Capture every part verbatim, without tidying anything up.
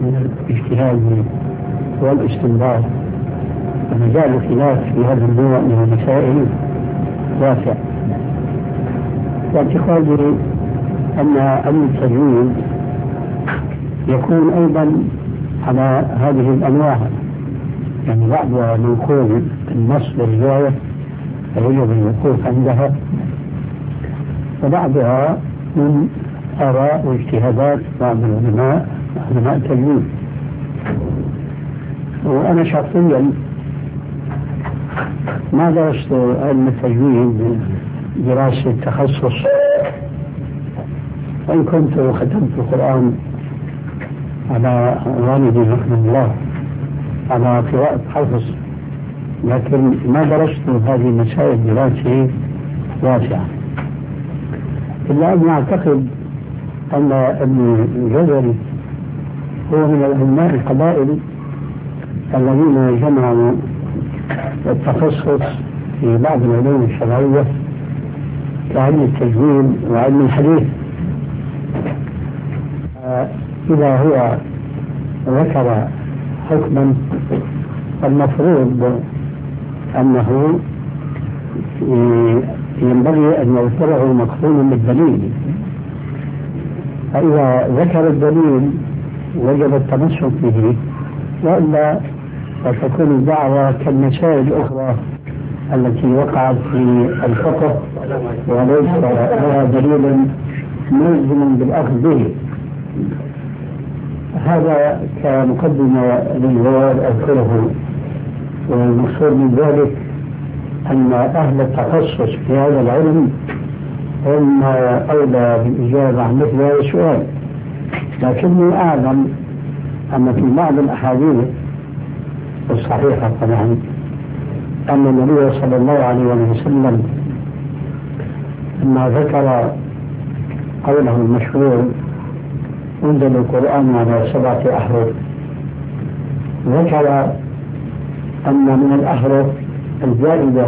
من الاجتهاد والاستنباط، ومجال الخلاف في هذا النوع من المسائل واسع. واعتقادي أن علم التجويد يكون أيضا على هذه الأنواع، يعني بعضها منقول النص والرواية فيجب الوقوف عندها، وبعضها من آراء واجتهادات بعض العلماء علماء التجويد. وأنا شخصيا ما درست علم التجويد دراسة تخصص، وإن كنت ختمت القرآن على والدي رحمه الله على قراءة حفظ، لكن ما درست هذه المسائل دراسة واسعة. إلا أني أعتقد أن ابن الجزري هو من العلماء القبائل الذين جمعوا التخصص في بعض العلوم الشرعية كعلم التجويد وعلم الحديث. إذا هو ذكر حكما المفروض أنه ينبغي أن يذكره مقرون بالدليل، فإذا ذكر الدليل وجب التمسك به، وإلا فتكون الدعوة كالمسائل الأخرى التي وقعت في الفقه وليس لها دليل ملزم بالأخذ به. هذا كمقدمة للجواب أذكره. والمقصود من ذلك أن أهل التخصص في هذا العلم هم أولى بالإجابة عن مثل هذا السؤال، لكني أعلم أن في بعض الأحاديث الصحيحة طبعا أن النبي صلى الله عليه وسلم لما ذكر قوله المشهور أنزل القرآن على سبعة أحرف، ذكر أن من الأحرف الجائزة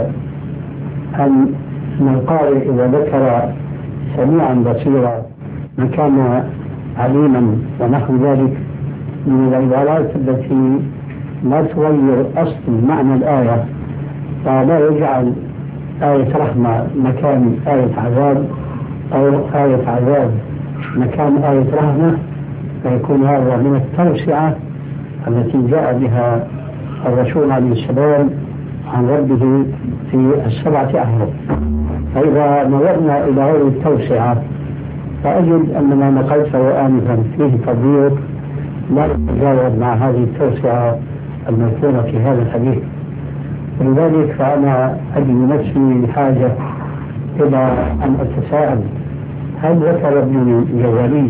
أن القارئ إذا ذكر سميعا بصيرا مكان عليما ونحو ذلك من العبارات التي لا تغير أصل معنى الآية، فلا يجعل آية رحمة مكان آية عذاب أو آية عذاب مكان آية رحمة، فيكون هذا من التوسعة التي جاء بها الرسول عليه السلام عن ربه في السبعة أحرف. فإذا نظرنا إلى هذه التوسعة فأجد أن ما نقلته آنفا فيه تضييق لا يتجاوز مع هذه التوسعة المذكورة في هذا الحديث. ولذلك فأنا أجد نفسي بحاجة إلى أن أتساءل هل ذكر ابن الجزري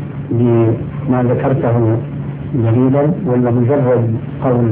بما ذكرته دليلا ولا مجرد قول؟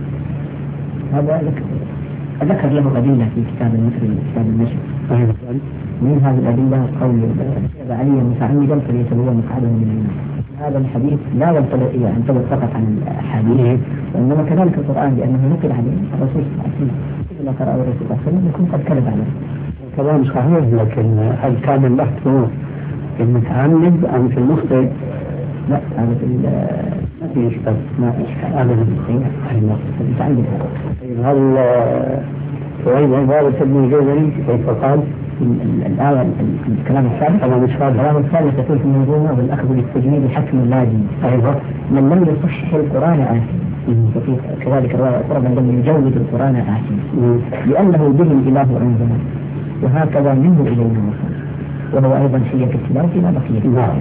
هذا ذكر له أدلة في كتاب المصري كتاب النشر. من هذه الأدلة قول علي متعمدا فليتبوأ مقعده من النار. هذا الحديث لا ينطبق فقط عن الأحاديث وإنما كذلك القرآن لأنه نقل عليه الرسول صلى الله عليه وسلم. إذا قرأ الرسول صلى الله عليه وسلم يكون قد كذب عليه. كلام صحيح، لكن هل كان البحث في المتعمد أم في المخطئ؟ لا، هذا في ما في إشكال. ما في إشكال. هذا في المتعمد. هل وين عبارة ابن الجزري كيف قال؟ الآية الكلام الثالث كلام الثالث الكلام الثالث يقول في المنظومة والأخذ بالتجويد حكم لازم. أيوة. من لم يصح القرآن آثم، وفي كذلك رواية أخرى من لم يجود القرآن آثم، لأنه به الإله أنزل وهكذا منه إليه وصل، وهو أيضا شيء في التلاوة لا بقية. نعم،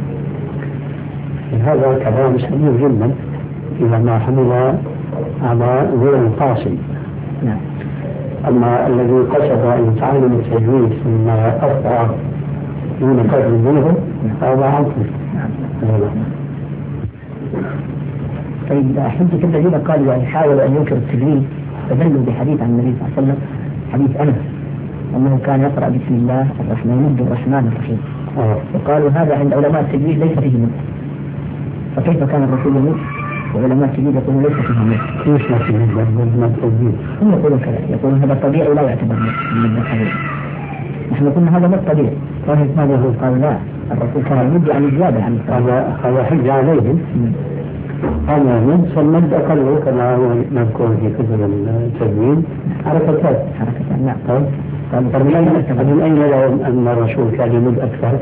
هذا كلام سليم جدا إذا ما حمل على غير قاصد. نعم. أما الذي قصد أن يتعلم التجويد ثم أخطأ دون قدر منه هذا عقل. طيب حجة الذين قالوا يعني حاولوا أن ينكروا التجويد فدلوا بحديث عن النبي صلى الله عليه وسلم، حديث أنس أنه كان يقرأ بسم الله الرحمن الرحمن الرحيم، وقالوا هذا عند علماء التجويد ليس فيه مد، فكيف كان الرسول يمد وعلماء التجويد يقولون ليس فيه مد؟ كيف ما فيه مد؟ هم يقولون كذا، يقولون هذا طبيعي ولا يعتبر مد الحديث. نحن قلنا هذا مد طبيعي، فهي ماذا هو؟ قالوا لا، الرسول كان يمد عن الزيادة عن هذا هذا حجة عليهم أنا من سمد أقل كما هو مذكور في كتب التدوين حركتات حركتات نعم. طيب من أين لهم أن الرسول كان يمد أكثر؟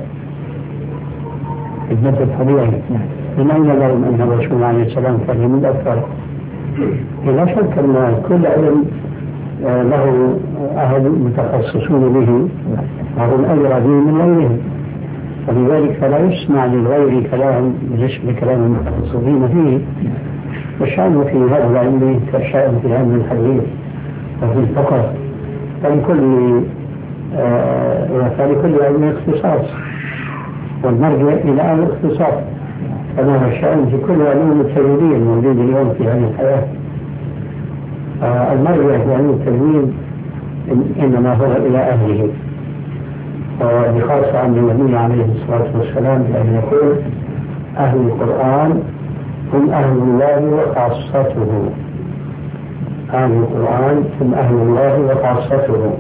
المد الطبيعي. من أين لهم أن الرسول عليه السلام كان يمد أكثر؟ لا شك أن كل علم له أهل متخصصون به وهم أدرى به من غيرهم، ولذلك فلا يسمع للغير كلام بالنسبة لكلام المتخصصين فيه. والشأن في هذا العلم كالشأن في علم الحديث وفي الفقه، فلكل آه فلكل علم اختصاص، والمرجع إلى الاختصاص كما هو الشأن في كل علوم التجريبية الموجودة اليوم في هذه الحياة. آه المرجع في علم التجريب إنما هو إلى أهله، وبخاصة عن النبي عليه الصلاة والسلام بأن يقول أهل القرآن هم أهل الله وخاصته. أهل القرآن هم أهل الله وخاصته.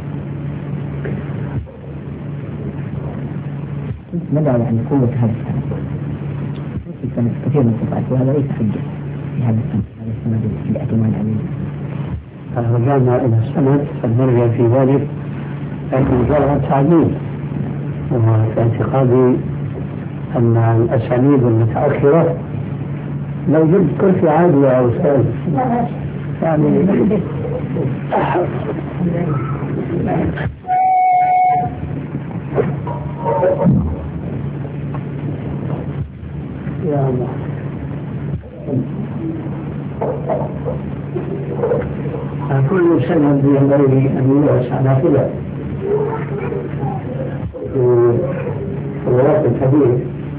مدى يعني قوة هذا السند كثير من الصفات، وهذا ليس حجة في هذا السند، هذا السند في الاعتماد عليه. رجعنا إلى السند فنرجع في ذلك أن جرى تعليل، وفي اعتقادي أن الأسانيد المتأخرة لو جبت كل في عادي أو سائل يعني يا الله كل سنة ينبغي أن يدرس على كذا الوراق الكبير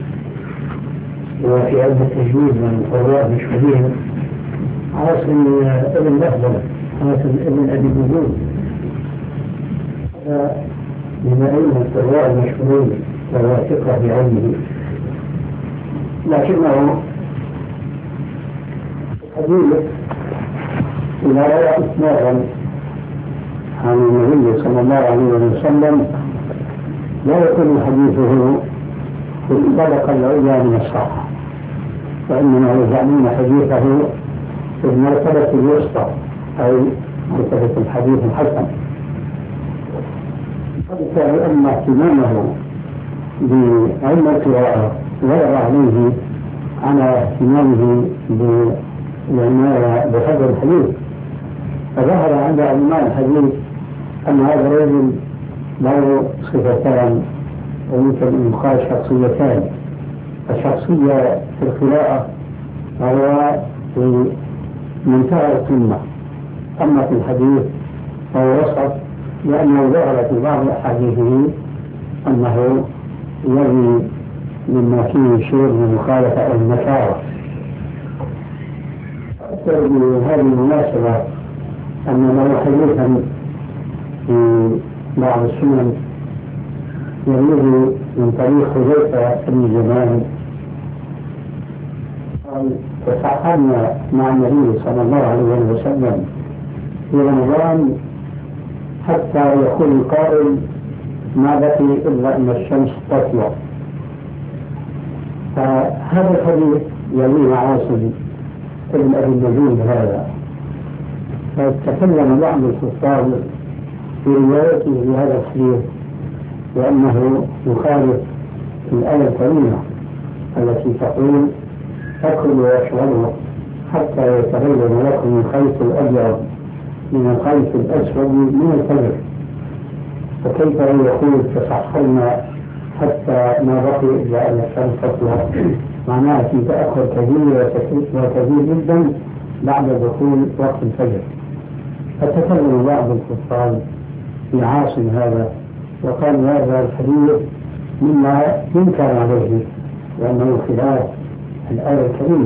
وفي علم التجويد من القراء المشهورين عاصم ابن بهدل عاصم ابن أبي بزرگ هذا من علم القراء المشهورين وواثقة بعلمه، لكنه حديث إذا روى إسنادا عن النبي صلى الله عليه وسلم لا يكون حديثه في الطبقة العليا من الصحة، وإنما يجعلون حديثه في المرتبة الوسطى أي مرتبة الحديث الحسن. فبالتالي أن اهتمامه بعلم القراءة غير عليه على اهتمامه بالعناية بحفظ الحديث. فظهر عند علماء الحديث أن هذا الرجل له صفتان ويمكن أن يقال شخصيتان. الشخصية في القراءة وهو في منتهى القمة، أما في الحديث فهو وسط، لأنه ظهر في بعض أحاديثه أنه يروي مما فيه شيء من المخالفة أو النكارة. أذكر بهذه المناسبة أن له حديثا في بعض السنن يروي من طريق حذيفة بن اليمان قال: تسحرنا مع النبي صلى الله عليه وسلم في رمضان حتى يقول القائل: ما بقي إلا أن الشمس تطلع. فهذا الحديث يرويه عاصم ابن أبي النجود هذا، فتكلم بعض الكفار في روايته لهذا الحديث لأنه يخالف الآية الكريمة التي تقول: أكلوا واشربوا حتى يتبين لكم الخيط الأبيض من الخيط الأسود من الفجر. وكيف يقول: تسحرنا حتى ما بقي إلا أن الشمس تطلع؟ معناها في تأخر كبير وكبير جدا بعد دخول وقت الفجر. فتكلم بعض الكفار في عاصم هذا وقال: هذا الحديث مما ينكر عليه لأنه خلاف الآية الكريمة.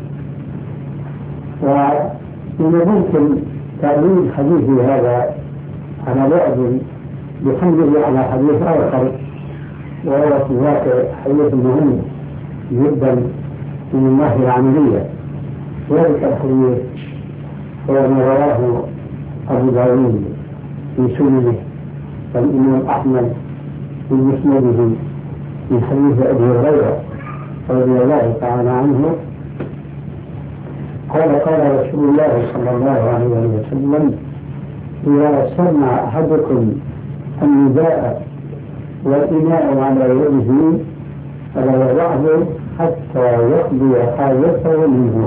ومن الممكن تأويل حديثي هذا على بعد بحمله على حديث آخر، وهو في ذاك حديث مهم جدا من الناحية العملية. ذلك الحديث هو ما رواه أبو داود في سننه والإمام أحمد في مسنده من حديث أبي هريرة رضي الله تعالى عنه قال قال رسول الله صلى الله عليه وسلم: إذا سمع أحدكم النداء والإناء على يده فلا يضعه حتى يقضي حاجته منه.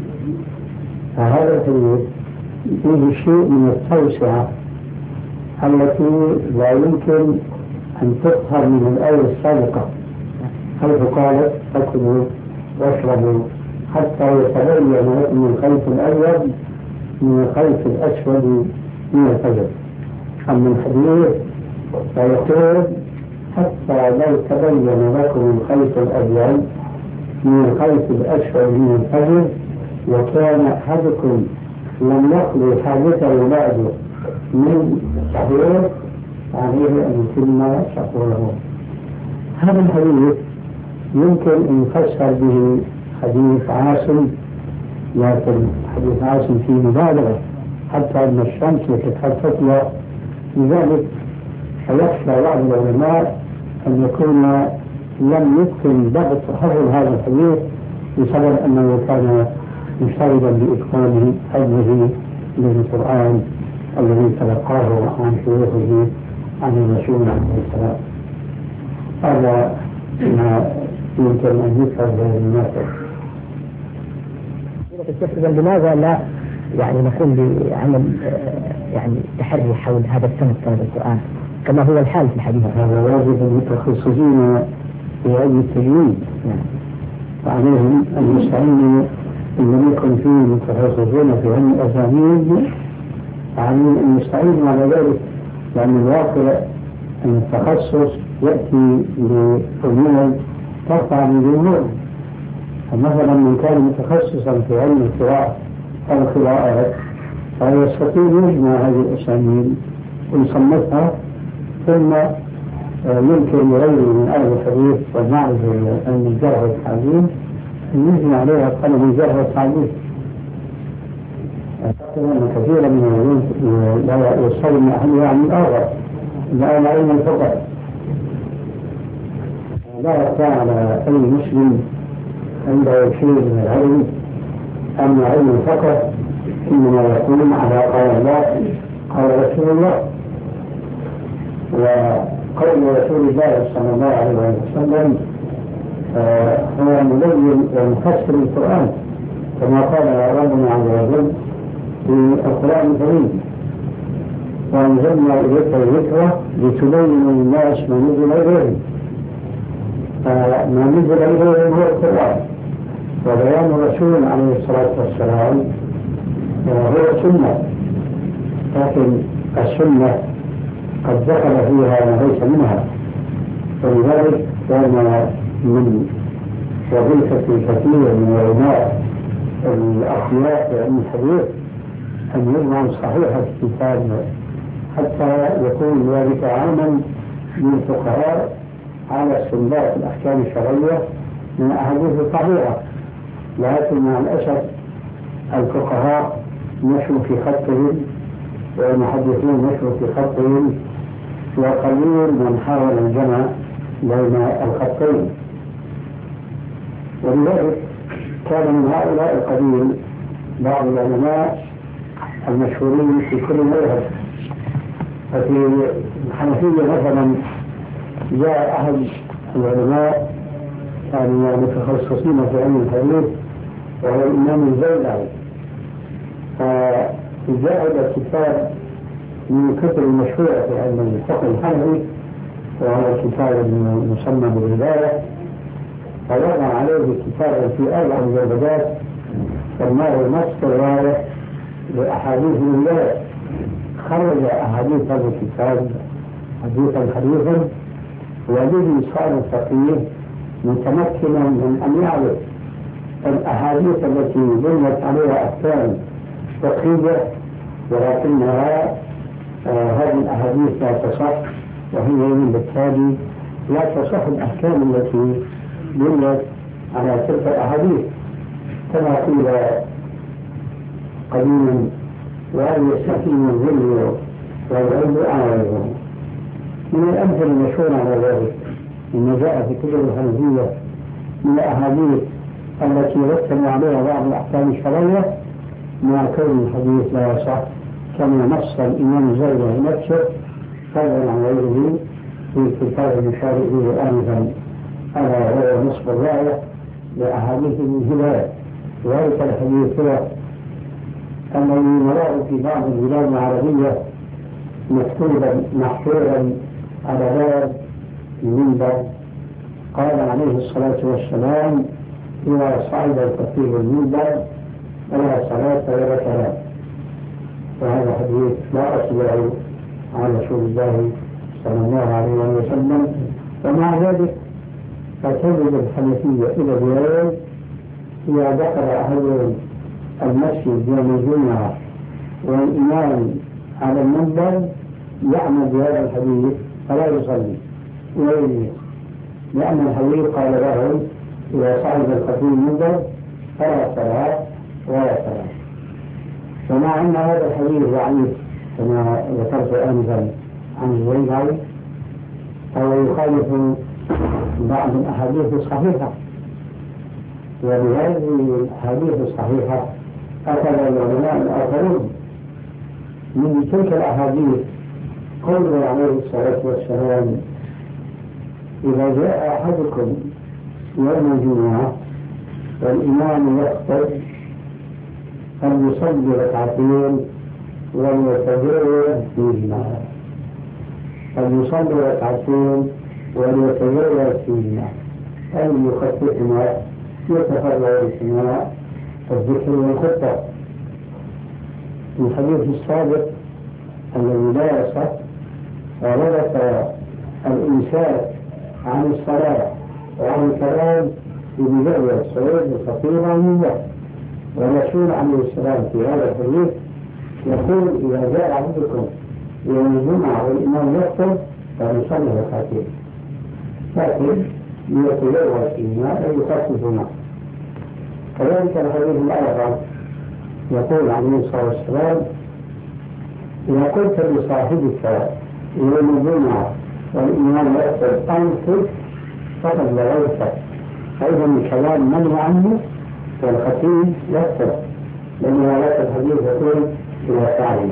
فهذا فيه شيء من التوسعة التي لا يمكن أن تظهر من الآية السابقة، حيث قالت: فكلوا واشربوا حتى يتبين لكم الخيط الأبيض من الخيط الأسود من الفجر. أما الحديث فيقول: حتى لو تبين لكم الخيط الأبيض من الخيط الأسود من الفجر وكان أحدكم لم يقضي حاجته بعد من السحور عليه أن يتم سحوره. هذا الحديث يمكن أن يفسر به حديث عاصم، لكن حديث عاصم فيه مبالغة حتى أن الشمس قد تطلع، لذلك فيخشى بعض العلماء أن يكون لم يتقن ضبط حفظ هذا الحديث بسبب أنه كان مشتغلا بإتقان حفظه للقرآن الذي تلقاه عن شيوخه عن الرسول عليه السلام. هذا ما يمكن أن يفعل بهذه المناسبة. لماذا لا يعني نقوم بعمل يعني تحري حول هذا السنة طلب القرآن كما هو الحال في الحديث؟ هذا واجب المتخصصين في علم التجويد، وعليهم أن يستعينوا إن يكن فيه متخصصون في علم الأسانيد، عليهم أن يستعينوا على ذلك، لأن الواقع أن التخصص يأتي لأمور ترفع من جمهور. فمثلا من كان متخصصا في علم القراءة أو القراءات فيستطيع يجمع هذه الأسانيد ويصنفها، ثم يمكن لغيره من أهل الحديث والمعرفة علم الجرح والتعديل أن يجمع عليها قلم الجرح والتعديل. أن كثيرا من العلوم لا يستلم أحدها عن الآخر، لا علم الفقه. لا يخفى على أي مسلم عنده شيء من العلم أن علم الفقه إنما يكون على قول الله قال رسول الله، وقول رسول الله صلى الله عليه وسلم هو مبين ومفسر القرآن كما قال ربنا عز وجل في القرآن الكريم: وأنزلنا إليك الذكر لتبين للناس ما نزل إليهم. فما نزل إليهم هو القرآن، وبيان الرسول عليه الصلاة والسلام هو سنة، لكن السنة قد دخل فيها ما ليس منها، ولذلك كان من وظيفة كثير من علماء الأخلاق في علم الحديث أن يجمعوا صحيح الكتاب حتى يكون ذلك عاما للفقهاء على استنباط الأحكام الشرعية من أحاديث الصحيحة. لكن مع الأسف الفقهاء مشوا في خطهم والمحدثين مشوا في خطهم، وقليل من حاول الجمع بين الخطين. ولذلك كان من هؤلاء القليل بعض العلماء المشهورين في كل مذهب. ففي الحنفية مثلا جاء أحد العلماء كانوا متخصصين في علم الحديث وهو الإمام الزيلعي، فجاء كتاب من الكتب المشهورة في علم الفقه الحنفي وهو الكتاب المسمى بالهداية، فوضع عليه كتابا في أربع مجلدات سماه نص الراية لأحاديث الولاية. خرج أحاديث هذا الكتاب حديثا حديثا، والذي صار فقيه متمكنا من أن يعرف الأحاديث التي بنيت عليها أحكام فقهية، ولكنها آه هذه الأحاديث لا تصح، وهي بالتالي لا تصح الأحكام التي بنيت على تلك الأحاديث. كما قيل قديما: وأن يستحيم الظل والعلم أعرضه. من الأمثلة المشهورة على ذلك إن جاء في كتب الحنفية من الأحاديث التي رتب عليها بعض الأحكام الشرعية مع كون الحديث لا يصح، كما نص الإمام الزرقاء نفسه فضلا عن غيره في كتاب المشار إليه آنفا، ألا وهو نصف الراية لأحاديث من هداية. ذلك الحديث هو الذي نراه في بعض البلاد العربية مكتوبا محفورا على باب المنبر، قال عليه الصلاة والسلام: إذا صعد الخطيب المنبر فلا صلاة ولا كلام. وهذا حديث لا أصل له عن رسول الله صلى الله عليه وسلم. ومع ذلك فتجد الحنفية إلى اليوم إذا دخل أهل المسجد يوم الجمعة والإمام على المنبر يعمل بهذا الحديث فلا يصلي ويجلس، لأن الحديث قال له: إذا صعد الخطيب المنبر فلا صلاة ولا صلاة. ومع أن هذا الحديث ضعيف كما ذكرت آنفا عن الزرقاء، فهو يخالف بعض الأحاديث الصحيحة، وبهذه الأحاديث الصحيحة أخذ العلماء الآخرون من تلك الأحاديث قوله عليه الصلاة والسلام: إذا جاء أحدكم يوم الجمعة والإمام يخطب فليصلي ركعتين وليتجاوز فيهما، فليصلي ركعتين وليتجاوز فيهما، أي يخففهما يتفرغ بهما الذكر والخطة. في الحديث السابق الذي لا يصح ورد الإمساك عن الصلاة وعن الكلام ببدء الصعود الخطير عن الله، والرسول عليه السلام في هذا الحديث يقول: إذا جاء عبدكم يوم الجمعة والإمام يخطب فليصلي ركعتين، لكن ليتجاوز فيهما أي يخففهما. كذلك الحديث الآخر يقول عليه الصلاة والسلام: إذا قلت لصاحبك يوم الجمعة والإمام يخطب أنصت فقد لغوت، أيضا الكلام منع عنه والخطيب يخطب، لأن هذا الحديث يقول: إذا فعل.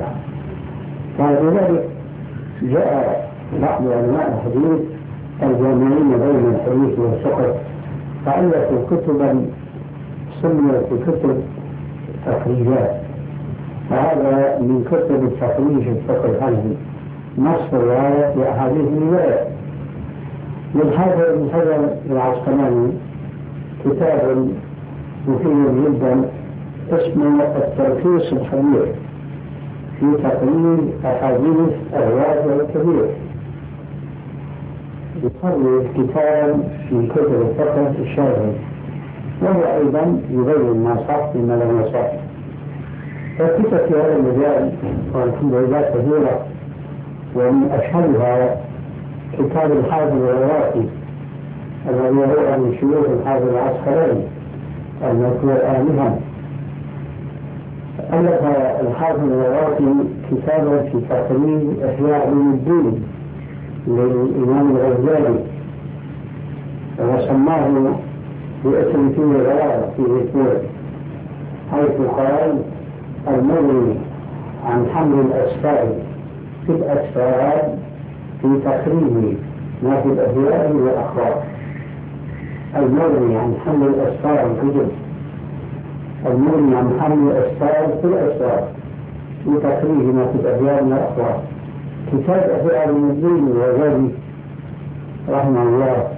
فلذلك جاء بعض علماء الحديث الجامعين بين الحديث والفقه فألفوا كتبا سميت بكتب تخريجات، فهذا من كتب التخريج الفقه الحنفي، نص الرواية لأحاديث الرواية. للحافظ ابن حجر العسقلاني كتاب مفيد جدا اسمه التلخيص الحديث في تقرير أحاديث الرواية الكبير، يقرر كتاب من كتب الفقه الشافعي، وهو أيضا يبين ما صح فيما لم يصح. فالكتب في هذا المجال والحمد لله كثيرة، ومن أشهرها كتاب الحافظ العراقي الذي هو من شيوخ الحافظ العسقلاني المذكور آنفا. ألف الحافظ العراقي كتابا في تقرير إحياء علوم الدين للإمام الغزالي، وسماه باسم فيه غرابة في ذكره، حيث قال: المروي عن حمل الأسفار في الأسفار في تقريب ما في الأحياء والأخبار. المروي عن حمل الأسفار الكتب، المروي عن حمل الأسفار في الأسفار في تقريب ما في الأحياء والأخبار. كتاب إحياء علوم الدين الغزالي رحمه الله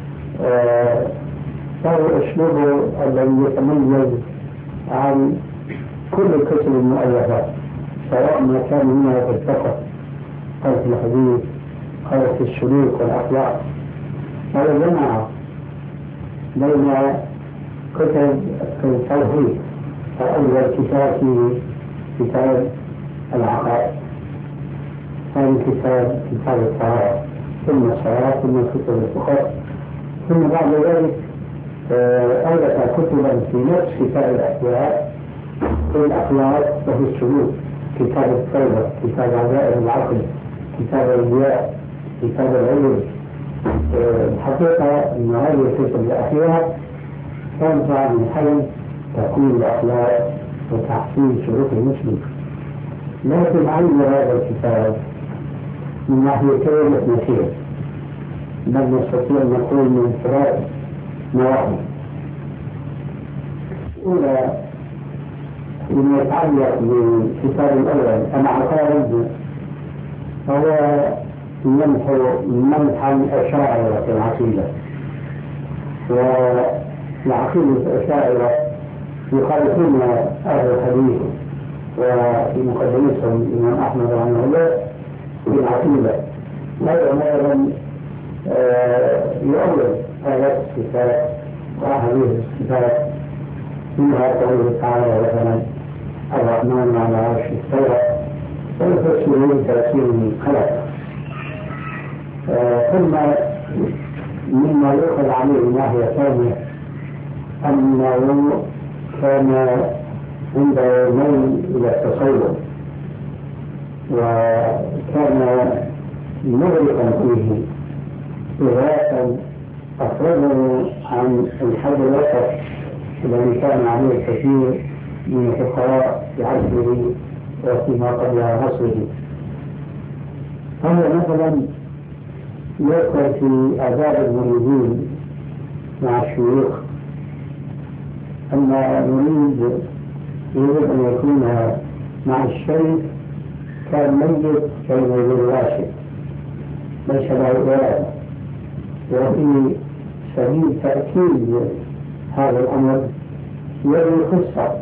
فهو أسلوبه الذي يتميز عن كل الكتب المؤلفات، سواء ما كان منها في الفقه أو في الحديث أو في السلوك والأخلاق. هذا جمع بين كتب التوحيد، فأول كتاب في كتاب العقائد، ثاني كتاب كتاب الطهارة، ثم الصلاة، ثم كتب الفقه، ثم بعد ذلك ألف كتبا في نفس كتاب الأحياء في الأخلاق وفي السلوك، كتاب التوبة، كتاب عزائم العقل، كتاب الرياء، كتاب العلم. الحقيقة أن هذه الكتب الأخيرة كان طبعا من حيث تكوين الأخلاق وتحسين سلوك المسلم. لكن عند هذا الكتاب من ناحيتين اثنتين بل نستطيع أن نقول من ثلاث نواحي. الأولى فيما يتعلق بالكتاب الأول أنا عقائد هو منح منحا أشاعرة العقيدة، والعقيدة الأشاعرة يخالفون أهل الحديث وفي مقدمتهم الإمام أحمد رحمه الله في العقيدة لا أيضا يؤول آيات الصفات وأحاديث الصفات فيها قوله تعالى مثلا الرحمن على عرش استوى ويفسرون تفسيره خلق. ثم مما يؤخذ عليه من ناحية ثانية أنه كان عنده ميل إلى التصوف وكان مغرقا فيه إغاثا أخرجه عن الحد الوسط الذي كان عليه الكثير من الفقراء في عصره وفيما قبل عصره. هذا مثلا يذكر في آداب المريدين مع الشيوخ أن المريد يجب أن يكون مع الشيخ كان ميت كان الراشد ليس له إرادة. وفي سبيل تأكيد هذا الأمر يروي قصة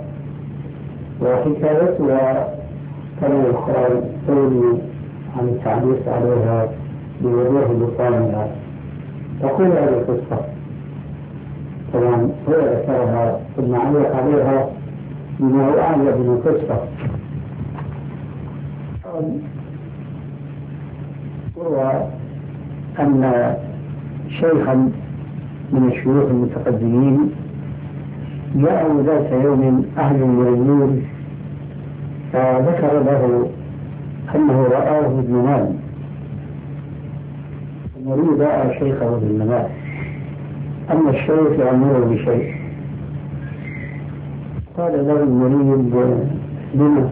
وحكايتها كما يقال تغني عن التعليق عليها بوضوح بطانها. تقول هذه القصة طبعا هو ذكرها ثم علق عليها بما هو أعلى من القصة. هو أن شيخا من الشيوخ المتقدمين جاءوا ذات يوم أهل المريدين فذكر له أنه رآه بالمنام. المريد رأى شيخه بالمنام أما الشيخ يأمره بشيء. قال له المريد لما؟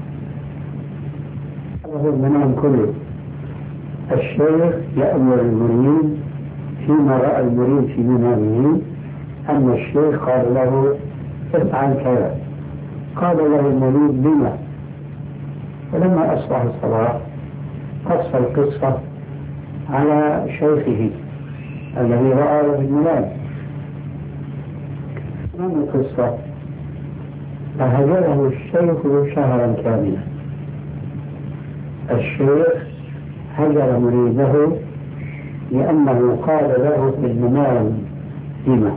هذا المنام كله. الشيخ يأمر المريد فيما رأى المريد في منامه أن الشيخ قال له افعل كذا. قال له المريد لما؟ ولما أصبح الصباح قص القصة على شيخه الذي رآه في المنام. ما القصة؟ فهجره الشيخ شهرا كاملا. الشيخ هجر مريده لأنه قال له في المنام لما.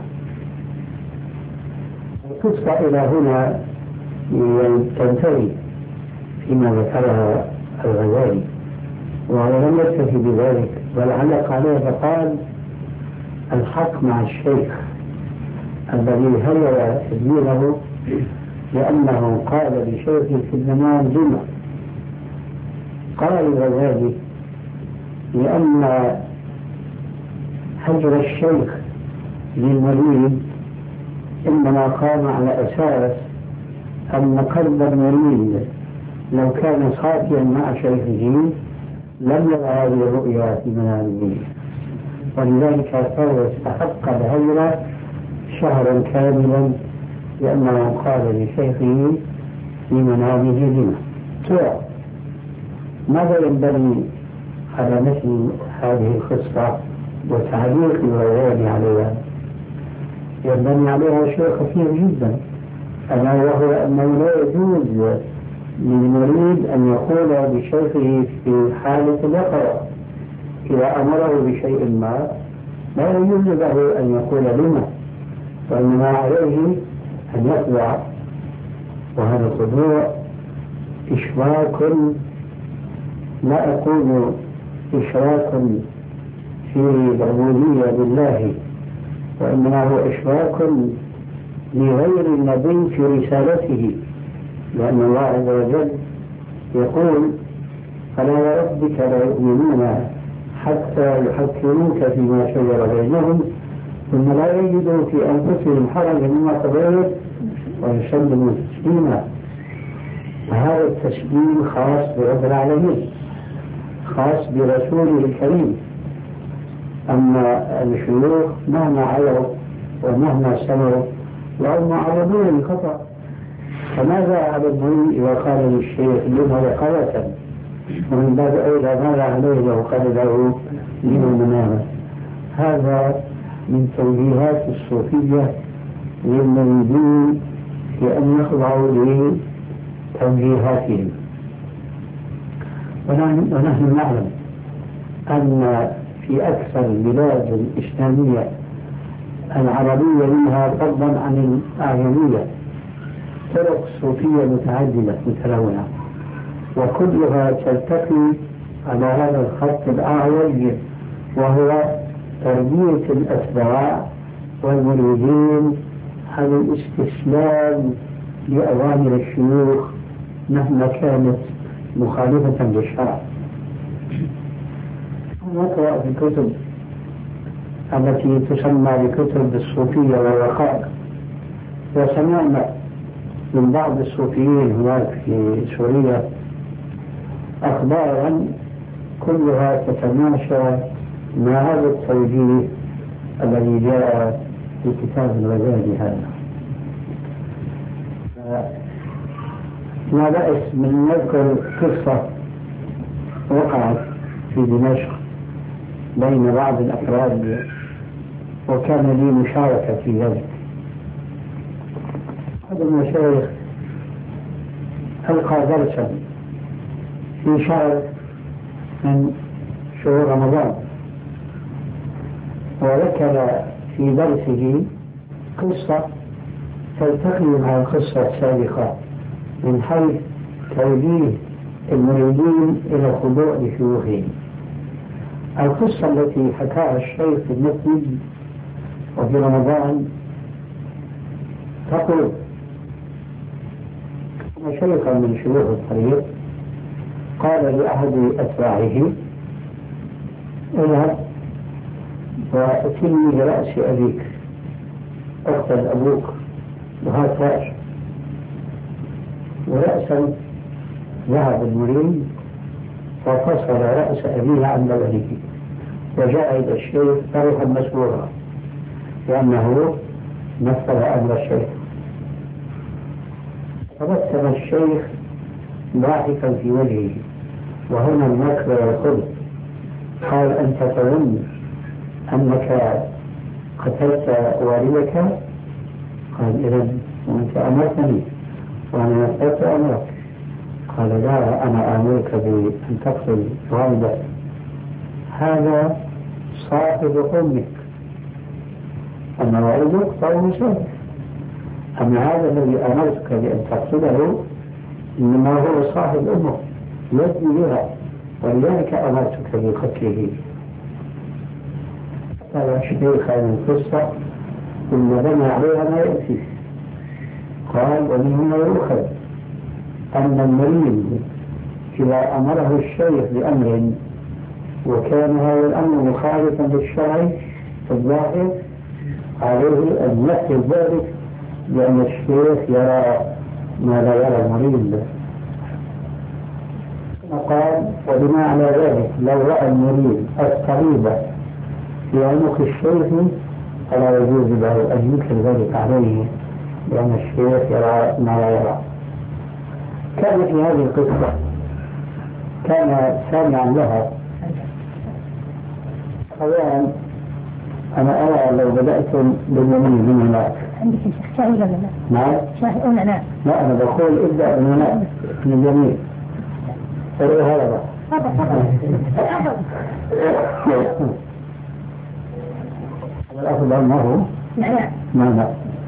القصة إلى هنا تنتهي فيما ذكرها الغزالي، ولم يكتفي بذلك بل علق عليه فقال الحق مع الشيخ الذي هجر تدبيره لأنه قال لشيخه في المنام لما. قال الغزالي لأن هجر الشيخ للمريد إنما قام على أساس أن قلب المريد لو كان صافيا مع شيخه لم يرى هذه الرؤيا في منامه، ولذلك فهو استحق الهجر شهرا كاملا لأنه قال لشيخه في منامه لما. سؤال: ماذا ينبغي على مثل هذه القصة وتعليق الغزالي عليها؟ ينبني عليها شيء خطير جدا، ألا وهو أنه لا يجوز للمريد أن يقول بشيخه في حالة اليقظة إذا أمره بشيء ما لا يجوز له أن يقول لما، وإنما عليه أن يخضع. وهذا الخضوع إشراك، لا أقول إشراك في العبودية لله، وإنما هو إشراك لغير النبي في رسالته، لأن الله عز وجل يقول: فلا وربك لا يؤمنون حتى يحكموك فيما شجر بينهم ثم لا يجدوا في أنفسهم حرجا مما قضيت ويسلموا تسليما. هذا التسليم خاص برب العالمين، خاص برسوله الكريم. أما الشيوخ مهما علوا ومهما سمعوا وهم معرضون للخطأ، فماذا على المريء إذا قال للشيخ لما وقالة، ومن باب أولى ماذا عليه لو قال له لما منامه. هذا من توجيهات الصوفية للمريدين في أن يخضعوا لتوجيهاتهم. ونحن نعلم أن في أكثر البلاد الإسلامية العربية منها فضلا عن الأعجمية طرق صوفية متعددة متنوعة، وكلها تلتقي على هذا الخط الأعوج، وهو تربية الأتباع والمريدين على الاستسلام لأوامر الشيوخ مهما كانت مخالفة للشرع. نقرأ في الكتب التي تسمى بكتب الصوفية والرقائق، وسمعنا من بعض الصوفيين هناك في سوريا أخبارا كلها تتماشى مع هذا التوجيه الذي جاء في كتاب الغزالي هذا. لا بأس من نذكر قصة وقعت في دمشق بين بعض الأفراد، وكان لي مشاركة في ذلك. هذا المشايخ ألقى درسا في شهر من شهور رمضان، وذكر في درسه قصة تلتقي مع القصة السابقة من حيث توجيه المريدين إلى الخضوع لشيوخهم. القصة التي حكاها الشيخ في المسجد وفي رمضان تقول أن شيخا من شيوخ الطريق قال لأحد أتباعه: اذهب وأتني برأس أبيك، اقتل أبوك وهات رأسه. ورأسا ذهب المريد وفصل رأس أبيه عن بلده وجاء إلى الشيخ فرحا مسرورا لأنه نفذ أمر الشيخ. تبسم الشيخ ضاحكا في وجهه، وهنا المكر والخبث. قال: أنت تظن أنك قتلت والدك؟ قال: إذن وأنت أمرتني وأنا نفذت أمرك. قال: لا، أنا آمرك بأن تقتل والدك، هذا صاحب أمك، أما والدك فهو مسلم، أما هذا الذي أمرتك بأن تقتله إنما هو صاحب أمك يدني بها، ولذلك أمرتك بقتله. هذا الشيخ هذه القصة ثم بنى عليها ما يأتي. قال: ومن هنا يؤخذ أن المريد إذا أمره الشيخ بأمر وكان هذا الأمر مخالفا للشرع الظاهر عليه أن يحفظ ذلك، لأن الشيخ يرى ما لا يرى المريد. قال: وبناء على ذلك لو رأى المريد الطريبة في عنق الشيخ فلا يجوز له أن ينكر ذلك عليه، لأن الشيخ يرى ما لا يرى. كان في هذه القصة كان سامعا لها أولا. أنا أرى لو بدأتم باليمين من هناك. عندك شيخ شاهي ولا لا؟ نعم. شاهي ولا لا؟ لا، أنا بقول ابدأ من هناك من اليمين. فروا هذا. تفضل تفضل. الأفضل أنه نعم نعم.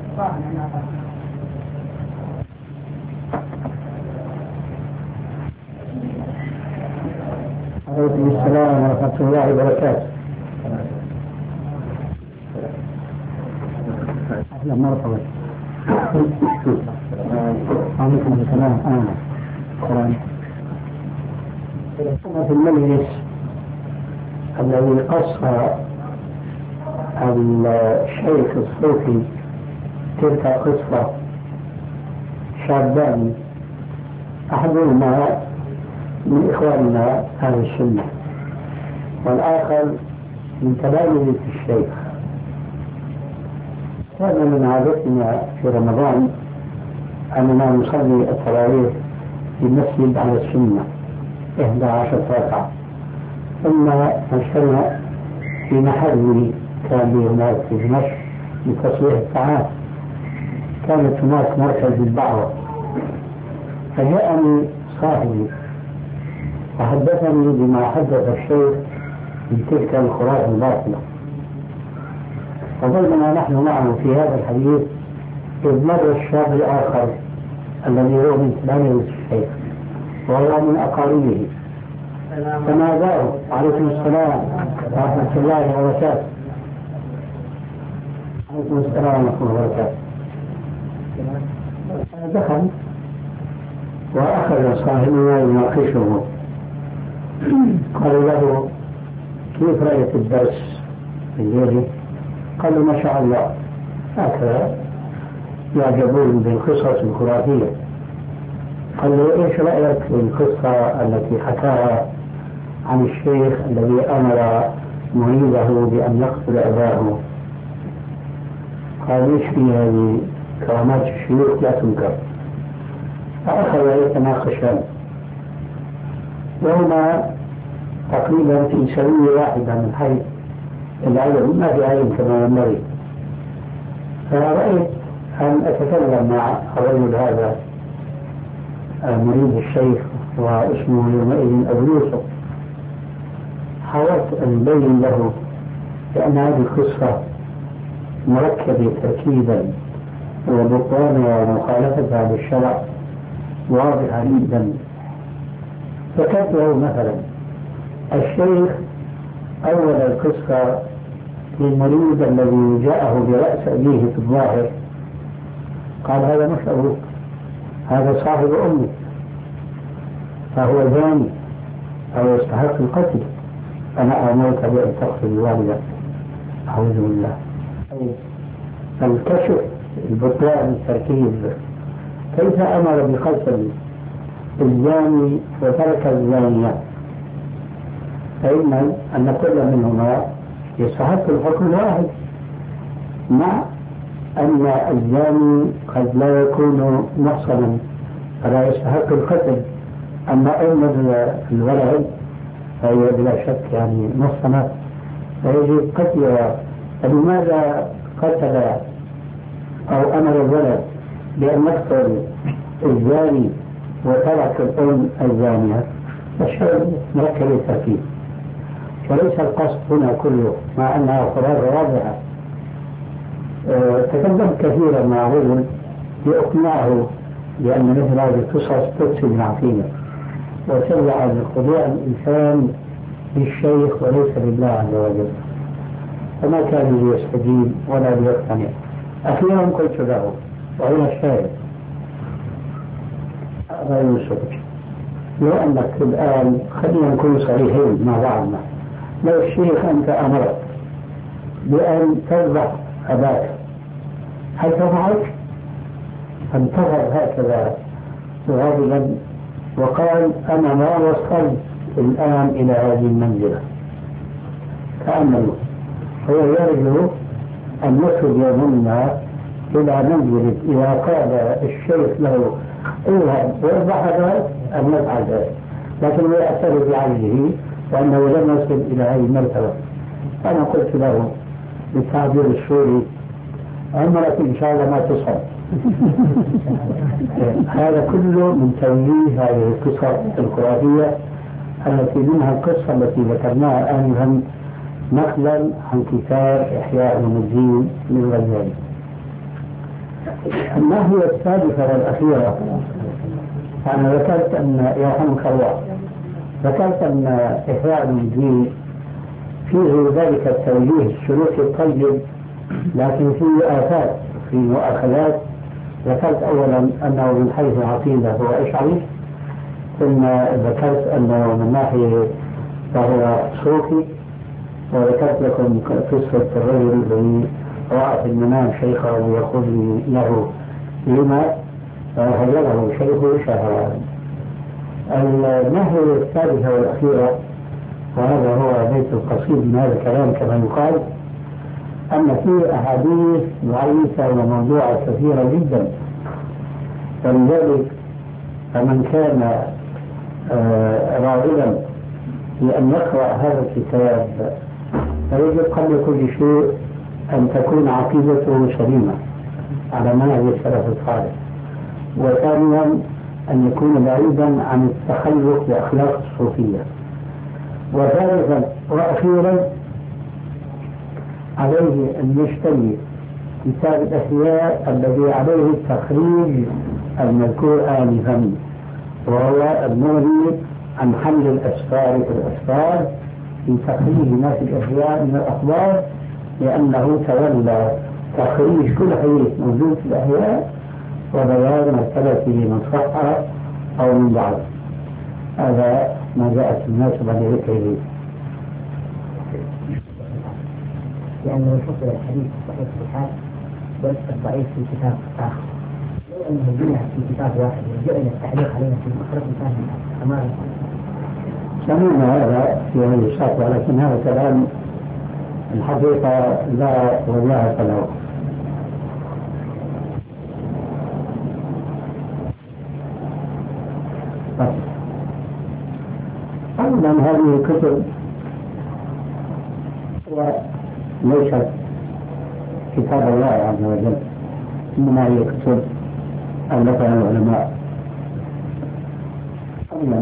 عليكم السلام ورحمة الله وبركاته. أهلا مرحبا. عليكم السلام. أهلا. في المجلس الذي قصر الشيخ الصوفي تلك قصة شابان أحدهما من إخواننا أهل السنة والآخر من تلامذة الشيخ. كان من عادتنا في رمضان أننا نصلي التراويح في المسجد على السنة إحدى عشرة ركعة، ثم نشرنا في محل كان لي هناك في دمشق لتصليح الطعام، كانت هناك مركز للدعوة، فجاءني صاحبي وحدثني بما حدث الشيخ من تلك الخرافة الباطلة. فظلنا نحن معه في هذا الحديث إذ مر الشاب الآخر الذي هو من تلاميذ الشيخ وهو من أقاربه فناداه: عليكم السلام ورحمة الله وبركاته. عليكم السلام ورحمة الله وبركاته. دخل وأخذ صاحبنا يناقشه، قال له: كيف رأيت الدرس الليلي؟ قال له: ما شاء الله، هكذا يعجبون بالقصص الخرافية. قال له: ايش رأيك في القصة التي حكاها عن الشيخ الذي أمر مريده بأن يقتل أباه؟ قال: ايش في هذه كرامات الشيوخ لا تنكر. فأخذ يتناقشان وهما تقريبا في سوية واحدة من حيث العلم، ما في علم كما ينبغي. فرأيت أن أتكلم مع الرجل هذا مريد الشيخ واسمه يومئذ أبو يوسف، حاولت أن أبين له بأن هذه القصة مركبة تركيبا وبطلانها ومخالفتها للشرع واضحة جدا. ذكرت له مثلا الشيخ أول القصة للمريض الذي جاءه برأس أبيه في الظاهر، قال: هذا مش أبوك، هذا صاحب أمك، فهو زاني أو يستحق القتل، أنا أمرك بأن تقتل والدك. أعوذ بالله. الكشف البطلان التركيب، كيف أمر بقتل الزاني وترك الزانية؟ فإن أن كل منهما يستحق الحكم الواحد، مع أن الزاني قد لا يكون محصنا فلا يستحق القتل، أما أم الولد فهي بلا شك يعني محصنة فيجب قتلها. فلماذا قتل أو أمر الولد بأن يقتل الزاني وترك الأم الزانية؟ الشيء مركب التركيب، وليس القصد هنا كله، مع أنها خرافة واضحة. أه تكلمت كثيرا مع رجل لأقنعه بأن مثل هذه القصص تفسد العقيدة وترجع لخضوع الإنسان للشيخ وليس لله عز وجل، فما كان ليستجيب ولا ليقتنع. أخيرا قلت له، وهنا الشاهد: أبا يوسف، لو أنك الآن خلينا نكون صريحين مع بعضنا، لو الشيخ أنت أمرك بأن تذبح أباك هل تفعل؟ فانتظر هكذا غاضبا وقال: أنا ما وصلت الآن إلى هذه المنزلة. تأملوا، هو يرجو أن يصل يومنا إلى منزلة إذا قال الشيخ له: اذهب واذبح أباك أن يفعل ذلك، لكن هو يعترف بعجزه وأنه لم يصل إلى هذه المرتبة. أنا قلت له بالتعبير السوري: عمرك إن شاء الله ما تصل. هذا كله من توجيه هذه القصة الخرافية التي منها القصة التي ذكرناها آنفا نقلا عن كتاب إحياء علوم الدين للغزالي. الناحية الثالثة والأخيرة، أنا ذكرت أن يرحمك الله ذكرت أن إحياء علوم الدين فيه ذلك التوجيه السلوكي الطيب، لكن فيه آفات، في مؤاخذات. ذكرت أولا أنه من حيث العقيدة هو أشعري، ثم ذكرت أنه من ناحية فهو صوفي، وذكرت لكم قصة الرجل الذي رأى في المنام شيخه ويقول له لما فهجره شيخه شهرا. النهر الثالثة والأخيرة، وهذا هو بيت القصيد من هذا الكلام كما يقال، أن فيه أحاديث ضعيفة وموضوعة كثيرة جدا، فلذلك فمن كان راغبا بأن يقرأ هذا الكتاب فيجب قبل كل شيء أن تكون عقيدته سليمة على منهج السلف الصالح، وثانيا أن يكون بعيدا عن التخلق بأخلاق الصوفية، وثالثا وأخيرا عليه أن يشتري كتاب الأحياء الذي عليه التخريج المذكور آنفا، وهو المغني عن حمل الأسفار في الأسفار في تخريج ما في الأحياء من الأخبار، لأنه تولى تخريج كل حديث موجود في الأحياء وبيان مرتبته من صحة أو من ضعف. هذا ما جاءت المناسبة لذكره. لأنه يفصل الحديث الصحيح في الحال والضعيف في كتاب آخر، لو أنه جمع في كتاب واحد وجعل التعليق علينا في مخرج ثاني أمام. سمعنا هذا في هذه الشرط، ولكن هذا كلام الحقيقة لا وجاهة له. أيضا هذه الكتب ليست كتاب الله عز وجل، إنما هي كتب ألفها العلماء. أيضا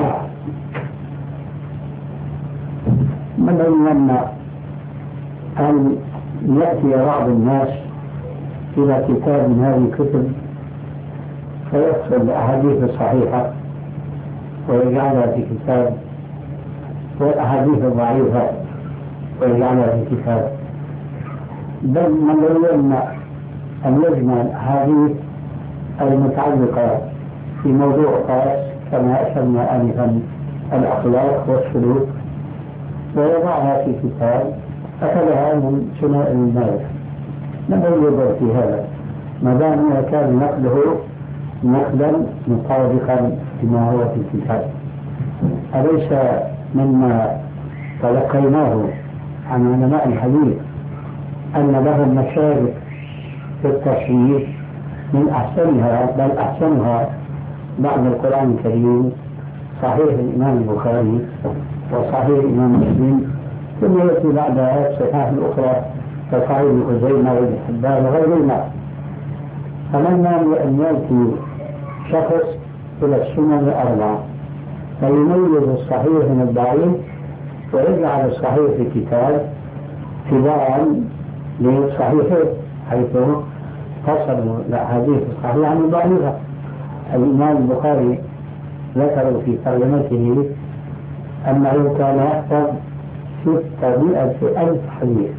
من يمنع أن يأتي بعض الناس إلى كتاب من هذه الكتب فيحصل الأحاديث الصحيحة ويجعلها في كتاب، والأحاديث الضعيفة ويجعلها في كتاب، بل من يمنع أن يجمع الأحاديث المتعلقة في موضوع خاص كما أشرنا آنفا الأخلاق والسلوك ويضعها في كتاب أخذها من سناء المالك. لم يضر في هذا ما دام كان نقله نقلا مطابقا لما هو في الكتاب. أليس مما تلقيناه عن علماء الحديث أن لهم مشارك في التصحيح من أحسنها بل أحسنها بعد القرآن الكريم صحيح الإمام البخاري وصحيح الإمام مسلم، ثم يأتي بعدها الصحاح الأخرى كصحيح ابن خزيمة وابن حبان وغيرهما. فمن نام أن يأتي شخص إلى السنن الأربعة فيميز الصحيح من الضعيف ويجعل الصحيح في كتاب تباعا للصحيح، حيث فصلوا الأحاديث الصحيحة عن الضعيفة. الإمام البخاري ذكر في ترجمته أنه كان يحفظ ستمائة ألف حديث،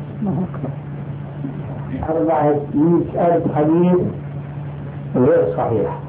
أربعمائة ألف حديث غير صحيح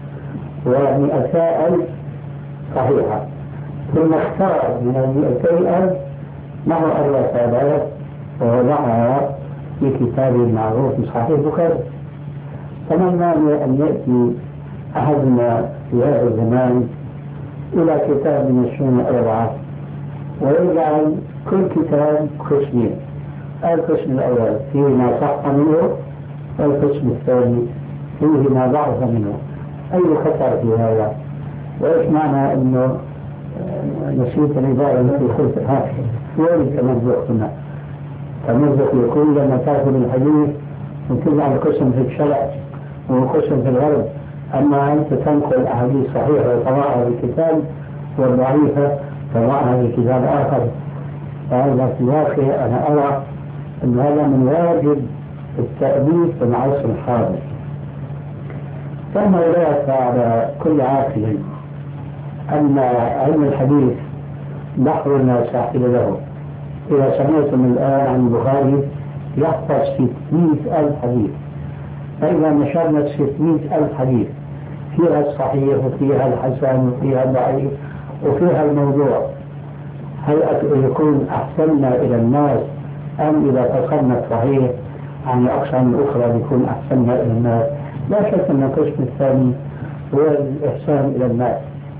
ومئتا ألف صحيحة، ثم اختار من المئتين ألف نحو أربعة آلاف ووضعها في كتاب المعروف صحيح البخاري. فمن نام أن يأتي أحدنا في هذا الزمان إلى كتاب من السنن الأربعة ويجعل كل كتاب قسمين، القسم الأول فيه ما صح منه والقسم الثاني فيه ما ضعف منه، أي خطأ في هذا؟ وإيش معنى أنه نسيت العبارة التي قلتها وين تمزق هنا؟ تمزق يقول لما تأخذ الحديث وتجعل قسم في الشرع وقسم في الغرب، أما أنت تنقل الأحاديث الصحيحة وتضعها في كتاب والضعيفة تضعها في كتاب آخر. فهذا في الواقع أنا أرى أن هذا من واجب التأليف في العصر الحاضر. كما لا يخفى على كل عاقل أن علم الحديث بحر لا ساحل له. إذا سمعتم الآن عن البخاري يحفظ ستمائة ألف حديث، فإذا نشرنا ستمائة ألف حديث فيها الصحيح وفيها الحسن وفيها الضعيف وفيها الموضوع، هل يكون أحسننا إلى الناس أم إذا فصلنا الصحيح عن الأقسام الأخرى يكون أحسننا إلى الناس؟ لا شك أن القسم الثاني هو الإحسان إلى الناس.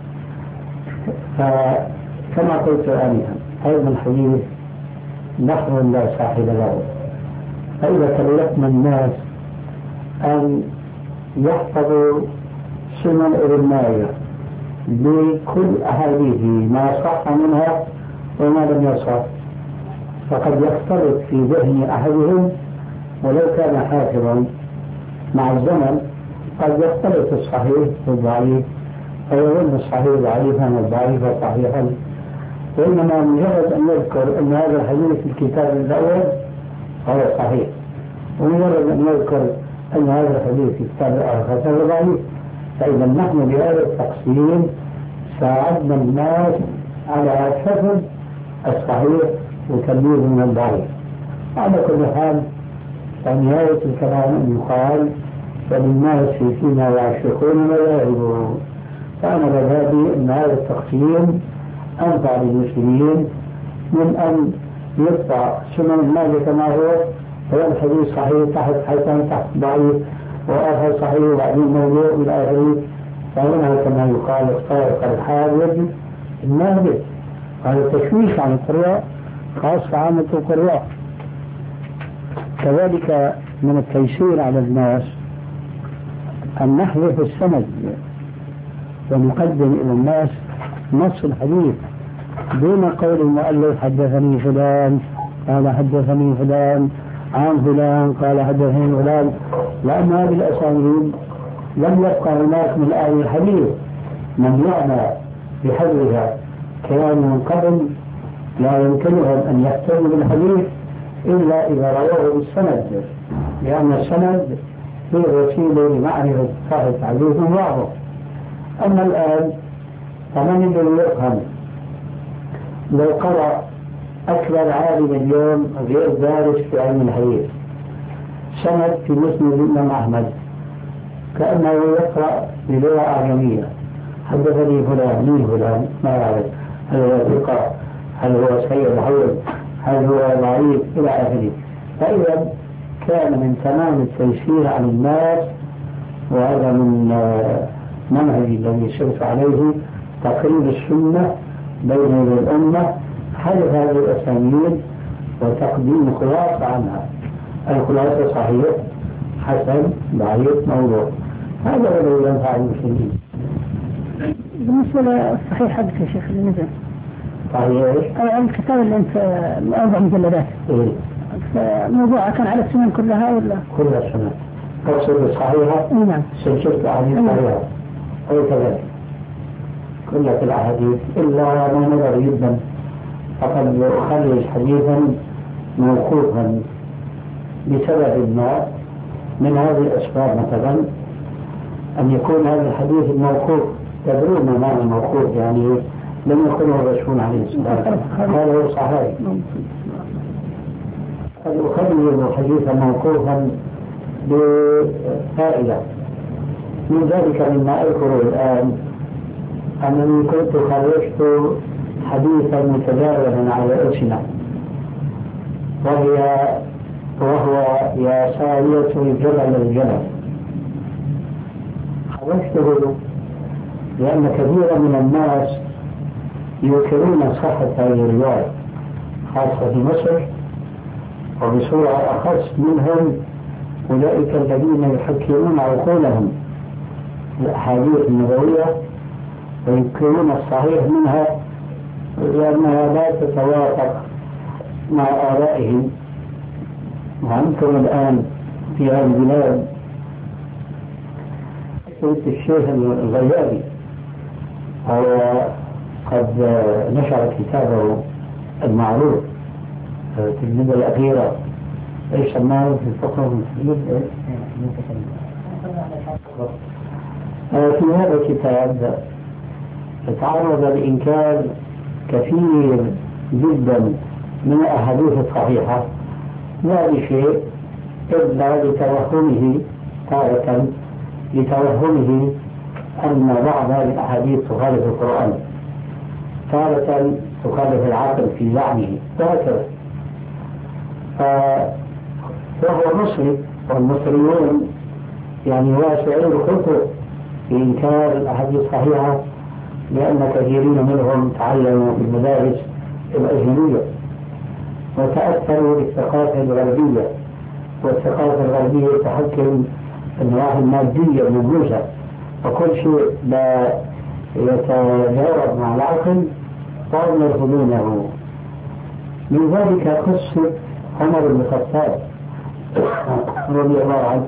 فكما قلت آنفا هذا الحديث نحو لا صاحب له، فإذا كلفنا الناس أن يحفظوا سنن ابن ماجه بكل أحاديثه ما صح منها وما لم يصح، فقد يختلط في ذهن أحدهم ولو كان حافظا مع الزمن قد يختلط الصحيح والضعيف فيظن الصحيح ضعيفا والضعيف صحيحا، وإنما مجرد أن يذكر أن هذا الحديث في الكتاب الأول فهو صحيح، ومجرد أن يذكر أن هذا الحديث في الكتاب الآخر فهو ضعيف. فإذا نحن بهذا التقسيم ساعدنا الناس على حفظ الصحيح وتمييز من الضعيف. على كل حال فنهاية الكلام أن يقال فللناس فيما يعشقون مذاهب، فأنا مذهبي أن هذا التقسيم أنفع للمسلمين من أن يقطع سنن ماجه كما هو هو الحديث صحيح تحت حسن تحت ضعيف وآخر صحيح وبعدين موضوع إلى آخره، فهنا كما يقال اختارق الحال يجب النهبة. هذا تشويش عن القراء خاصة عامة القراء. كذلك من التيسير على الناس أن نحذف السند ونقدم إلى الناس نص الحديث دون قول المؤلف حدثني فلان قال حدثني فلان عن فلان قال حدثني فلان، لأن هذه الأسانيد لم يبقى هناك من أهل الحديث من يعنى بحذفها، كانوا من قبل لا يمكنهم أن يحتجوا بالحديث إلا إذا رواه بالسند، لأن السند هي وسيلة لمعرفة صحة الحديث من بعضه. أما الآن فمن الذي يفهم لو قرأ أكبر عالم اليوم غير دارس في علم الحديث سند في مسند الإمام أحمد كأنه يقرأ بلغة أعجمية، حدثني فلان مين فلان ما يعرف، هل هو ثقة هل هو سيء الحول هل هو ضعيف إلى آخره. فإذا كان من تمام التيسير على الناس، وهذا من منهج الذي سرت عليه تقريب السنة بين الأمة، حذف هذه الأسانيد وتقديم خلاصة عنها. الخلاصة صحيح حسن ضعيف موضوع، هذا الذي ينفع المسلمين. بالنسبة للصحيح حقك يا شيخ اللي نزل صحيح الكتاب اللي أنت أربع مجلدات إيه؟ موضوعها كان على السنن كلها ولا؟ كل السنن تقصد الصحيحة؟ نعم سلسلة أحاديث صحيحة أو كذلك كل الأحاديث إلا ما نظر جدا فقد أخرج حديثا موقوفا بسبب ما من هذه الأسباب، مثلا أن يكون هذا الحديث الموقوف تدرون ما معنى الموقوف، يعني لم يقله الرسول عليه الصلاة والسلام هذا هو صحيح. قد أخرج حديثا موقوفا بفائدة من ذلك مما أذكره الآن أنني كنت خرجت حديثا متداولا على ألسنة وهي وهو يا سارية الجبل الجبل، خرجته لأن كثيرا من الناس ينكرون صحة هذه الرواية خاصة في مصر، وبصورة أخص منهم أولئك الذين يحكمون عقولهم الأحاديث النبوية وينكرون الصحيح منها لأنها لا تتوافق مع آرائهم. وأنتم الآن في هذه البلاد قلت الشيخ الغيابي هو قد نشر كتابه المعروف في المدة الأخيرة ايش سماه في الفقه المسلم. في هذا الكتاب تعرض لإنكار كثير جدا من الأحاديث الصحيحة، لا لشيء إلا لتوهمه تارة لتوهمه أن بعض هذه الأحاديث تخالف القرآن، تارة تخالف العقل في زعمه وهكذا. فهو مصري، والمصريون يعني واسعين الخطر في إنكار الأحاديث الصحيحة، لأن كثيرين منهم تعلموا في المدارس الأجنبية وتأثروا بالثقافة الغربية، والثقافة الغربية تحكم النواحي المادية الموجودة، وكل شيء لا يتجاوب مع العقل فهم يرفضونه. من ذلك قصة عمر بن الخطاب رضي الله عنه،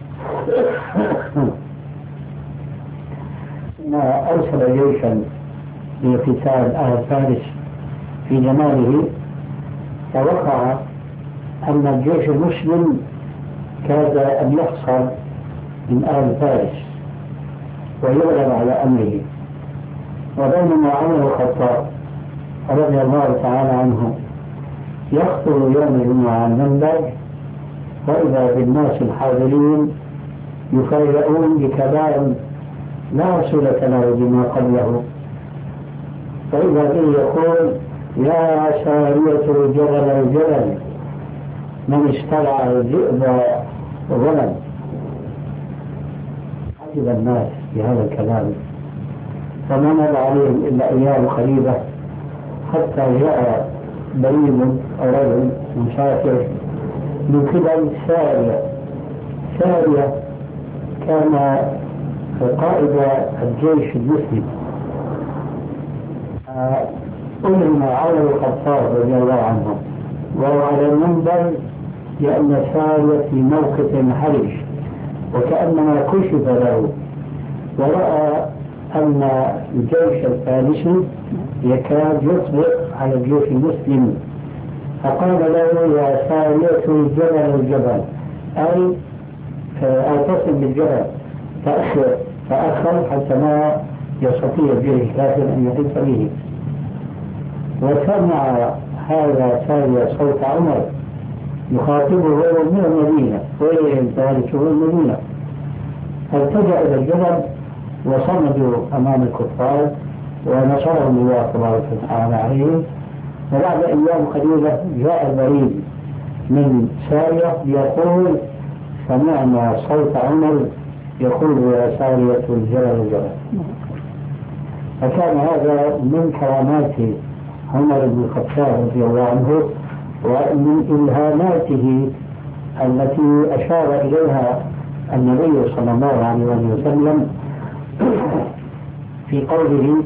ما أرسل جيشا لقتال أهل فارس في زمانه، فوقع أن الجيش المسلم كاد أن يحصل من أهل فارس ويغلب على أمره. وبينما عمر الخطاب رضي الله تعالى عنه يخطر يوم الجمعة على المنبر، وإذا بالناس الحاضرين يفاجئون بكلام لا صلة له بما قبله، فإذا به يقول: يا سارية الجبل الجبل من استرعى الذئب ظلم. عجب الناس بهذا الكلام، فما مر عليهم إلا أيام قريبة حتى جاء بريد أو رجل مسافر من قبل سارية. سارية كان قائد الجيش المسلم، أمم عمر الخطاب رضي الله عنه وهو على المنبر، لأن سارية في موقف حرج وكأنما كشف له، ورأى أن الجيش الفارسي يكاد يطبق على الجيش المسلم، فقال له: يا سارية الجبل الجبل، أي اتصل بالجبل، تأخر فأخر حتى ما يستطيع الجيش الكافر أن يحيط به. وسمع هذا سارية صوت عمر يخاطبه من المدينة، وإليهم ذلك المدينة، فالتجأ إلى الجبل وصمدوا أمام الكفار ونصرهم الله تبارك وتعالى عليهم. وبعد أيام قليلة جاء البريد من سارية يقول: سمعنا صوت عمر يقول: يا سارية الجبل الجبل. فكان هذا من كرامات عمر بن الخطاب رضي الله عنه، ومن إلهاماته التي أشار إليها النبي صلى الله عليه وسلم في قوله: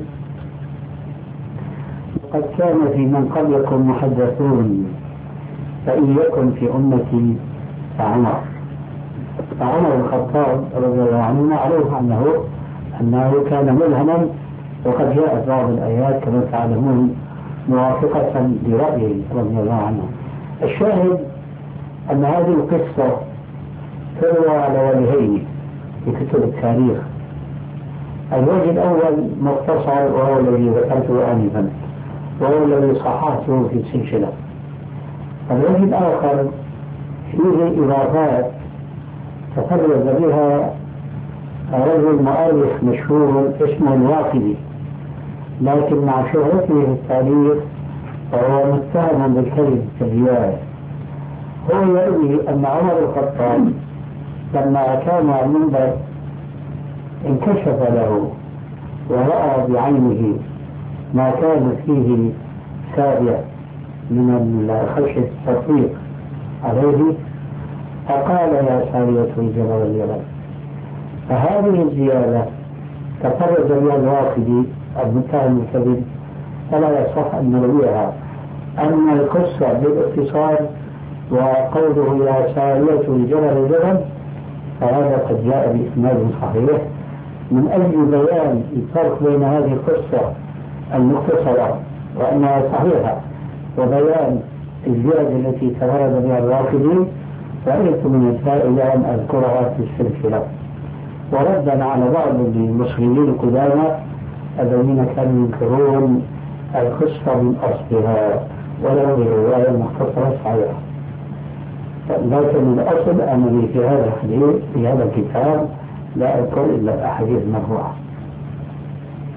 قد كان في من قبلكم محدثون فإن يكن في أمتي فعمر. فعمر بن الخطاب رضي الله عنه معروف عنه أنه كان ملهما، وقد جاءت بعض الآيات كما تعلمون موافقة لرأيه رضي الله عنه. الشاهد أن هذه القصة تروى على وجهين في كتب التاريخ. الوجه الأول مختصر وهو الذي ذكرته آنفا، وهو الذي صححته في السلسلة. الوجه الآخر فيه إضافات تفرد بها رجل مؤرخ مشهور اسمه الواقدي، لكن مع شهرته في التاريخ فهو متهم بالكذب في الرواية. هو يروي أن عمر الخطاب لما كان على المنبر انكشف له ورأى بعينه ما كان فيه سابع من خشية التطبيق عليه، فقال: يا سارية الجبل الجبل. فهذه الزيادة تفرد بها الواقدي المتهم بالكذب، فلا يصح أن نرويها. أما القصة بالاختصار وقوله: يا سارية الجبل الجبل، فهذا قد جاء بإسناد صحيح من أجل بيان الفرق بين هذه القصة المختصرة وأنها صحيحة وبيان الزيادة التي تفرد بها الواقدي. رأيت من الفائدة أن أذكرها في السلسلة، وردا على بعض المصريين القدامى الذين كانوا ينكرون القصة من أصلها ولو برواية مختصرة صحيحة. لكن الأصل أنني في هذا الحديث في هذا الكتاب لا أذكر إلا الأحاديث المرفوعة.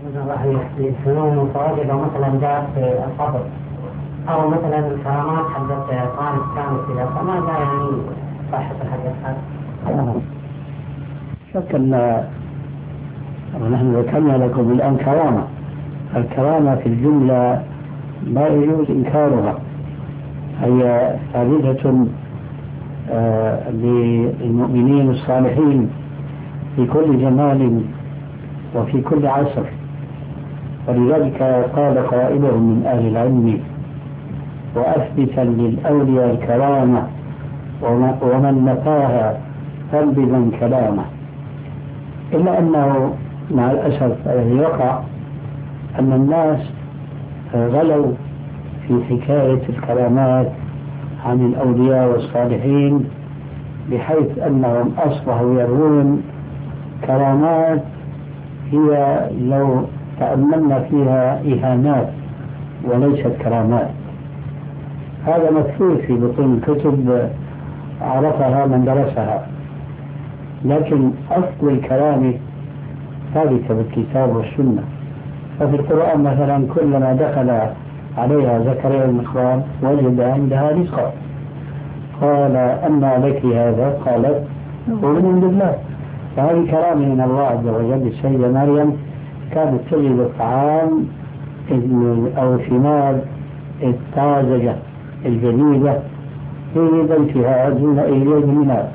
الفنون المتواجدة مثلا جاءت في القبر أو مثلا الكرامات حقت طالب كامل كذا، فماذا يعني صحة الحديث هذا؟ شك أن نحن ذكرنا لكم الآن كرامة. الكرامة في الجملة لا يجوز إنكارها، هي ثابتة آه للمؤمنين الصالحين في كل زمان وفي كل عصر. ولذلك قال قائلهم من أهل العلم: وأثبتا للأولياء الكرامة ومن نفاها فانبذا كلامه. إلا أنه مع الأسف يقع أن الناس غلوا في حكاية الكرامات عن الأولياء والصالحين، بحيث أنهم أصبحوا يرون كرامات هي لو تأملنا فيها إهانات وليست كرامات. هذا مكتوب في بطون الكتب عرفها من درسها، لكن أصل الكلام ثابت بالكتاب والسنة. ففي القرآن مثلا كلما دخل عليها زكريا المحراب وجد عندها رزقا، قال: أنى لك هذا؟ قالت: ومن بالله. فهذه كرامة من الله عز وجل. السيدة مريم كانت تجد الطعام أو الثمار الطازجة الجديدة في بيتها دون إليه منها.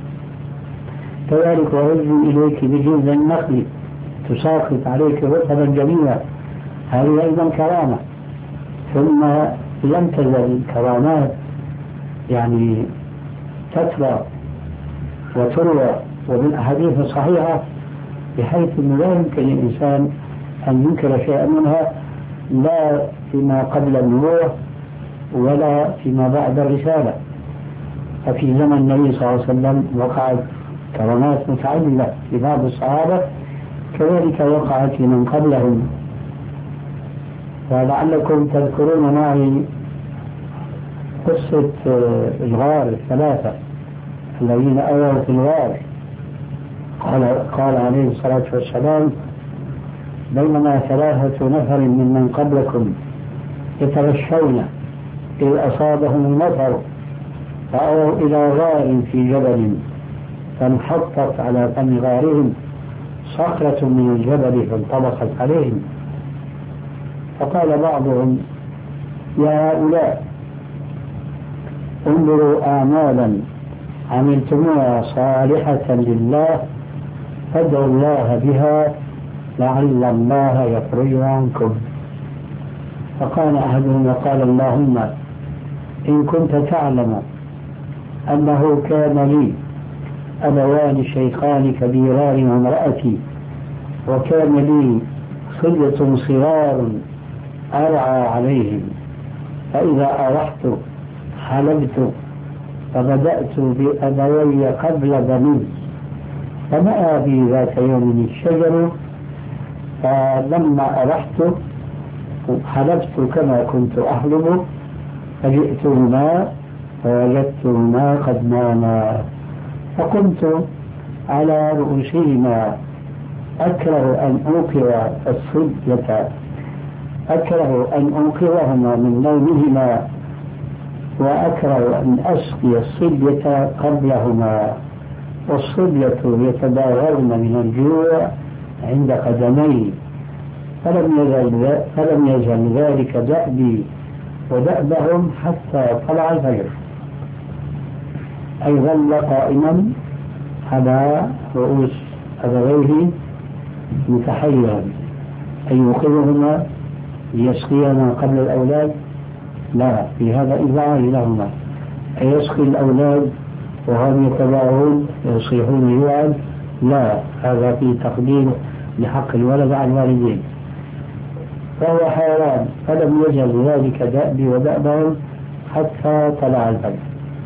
كذلك ورجل إليك بجوز النخل تساقط عليك رطبا جميلا، هذه أيضا كرامة. ثم لم تزل الكرامات يعني تتبع وتروى وبالأحاديث الصحيحة، بحيث أنه لا يمكن للإنسان أن ينكر شيئا منها، لا فيما قبل النبوة ولا فيما بعد الرسالة. ففي زمن النبي صلى الله عليه وسلم وقعت كرامات متعددة لبعض الصحابة، كذلك وقعت لمن قبلهم. ولعلكم تذكرون معي قصة الغار الثلاثة الذين أووا في الغار. قال, قال عليه الصلاة والسلام: بينما ثلاثة نفر ممن قبلكم يتغشون إذ أصابهم المطر فأووا إلى غار في جبل فانحطت على فم غارهم صخرة من الجبل فانطبقت عليهم. فقال بعضهم: يا هؤلاء انظروا أعمالا عملتموها صالحة لله فادعوا الله بها لعل الله يفرج عنكم. فقال أحدهم وقال: اللهم إن كنت تعلم أنه كان لي أبوان شيخان كبيران وامرأتي، وكان لي خلة صغار أرعى عليهم، فإذا أرحت حلبت فبدأت بأبوي قبل بني، فنأى بي ذات يوم الشجر، فلما أرحت حلبت كما كنت أحلب، فجئتهما فوجدتهما قد ناما، فقمت على رؤوسهما أكره أن أوقظ الصبية أكره أن أوقظهما من نومهما، وأكره أن أسقي الصبية قبلهما، والصبية يتداغرن من الجوع عند قدمي، فلم يزل, فلم يزل ذلك دأبي ودأبهم حتى طلع الفجر. أي ظل قائما على رؤوس أبويه متحيرا أن يوقظهما ليسقيهما قبل الأولاد؟ لا، في هذا إذعان لهما. أن يسقي الأولاد وهم يتباهون يصيحون جوعا؟ لا، هذا في تقدير لحق الولد على الوالدين. فهو حيوان، فلم يزل ذلك دأبي ودأبهم حتى طلع الفجر.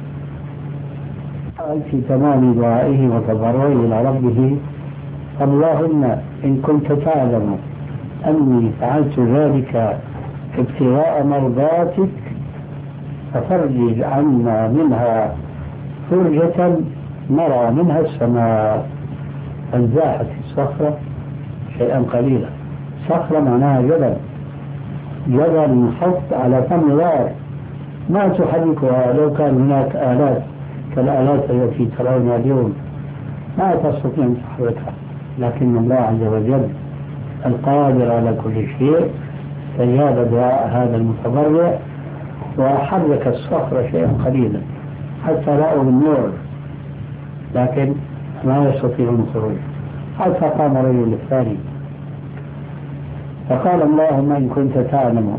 قال في تمام دعائه وتضرعه إلى ربه: اللهم إن كنت تعلم أني فعلت ذلك ابتغاء مرضاتك ففرج عنا منها فرجة نرى منها السماء. فانزاحت الصخرة شيئا قليلا صخرة معناها جبل، جبل محط على فم نار ما تحركها لو كان هناك آلات كالآلات التي ترونها اليوم ما تستطيع أن تحركها، لكن الله عز وجل القادر على كل شيء استجاب دعاء هذا المتضرع وحرك الصخرة شيئا قليلا حتى رأوا النور لكن ما يستطيعون الخروج. حتى قام رجل الثاني فقال اللهم إن كنت تعلم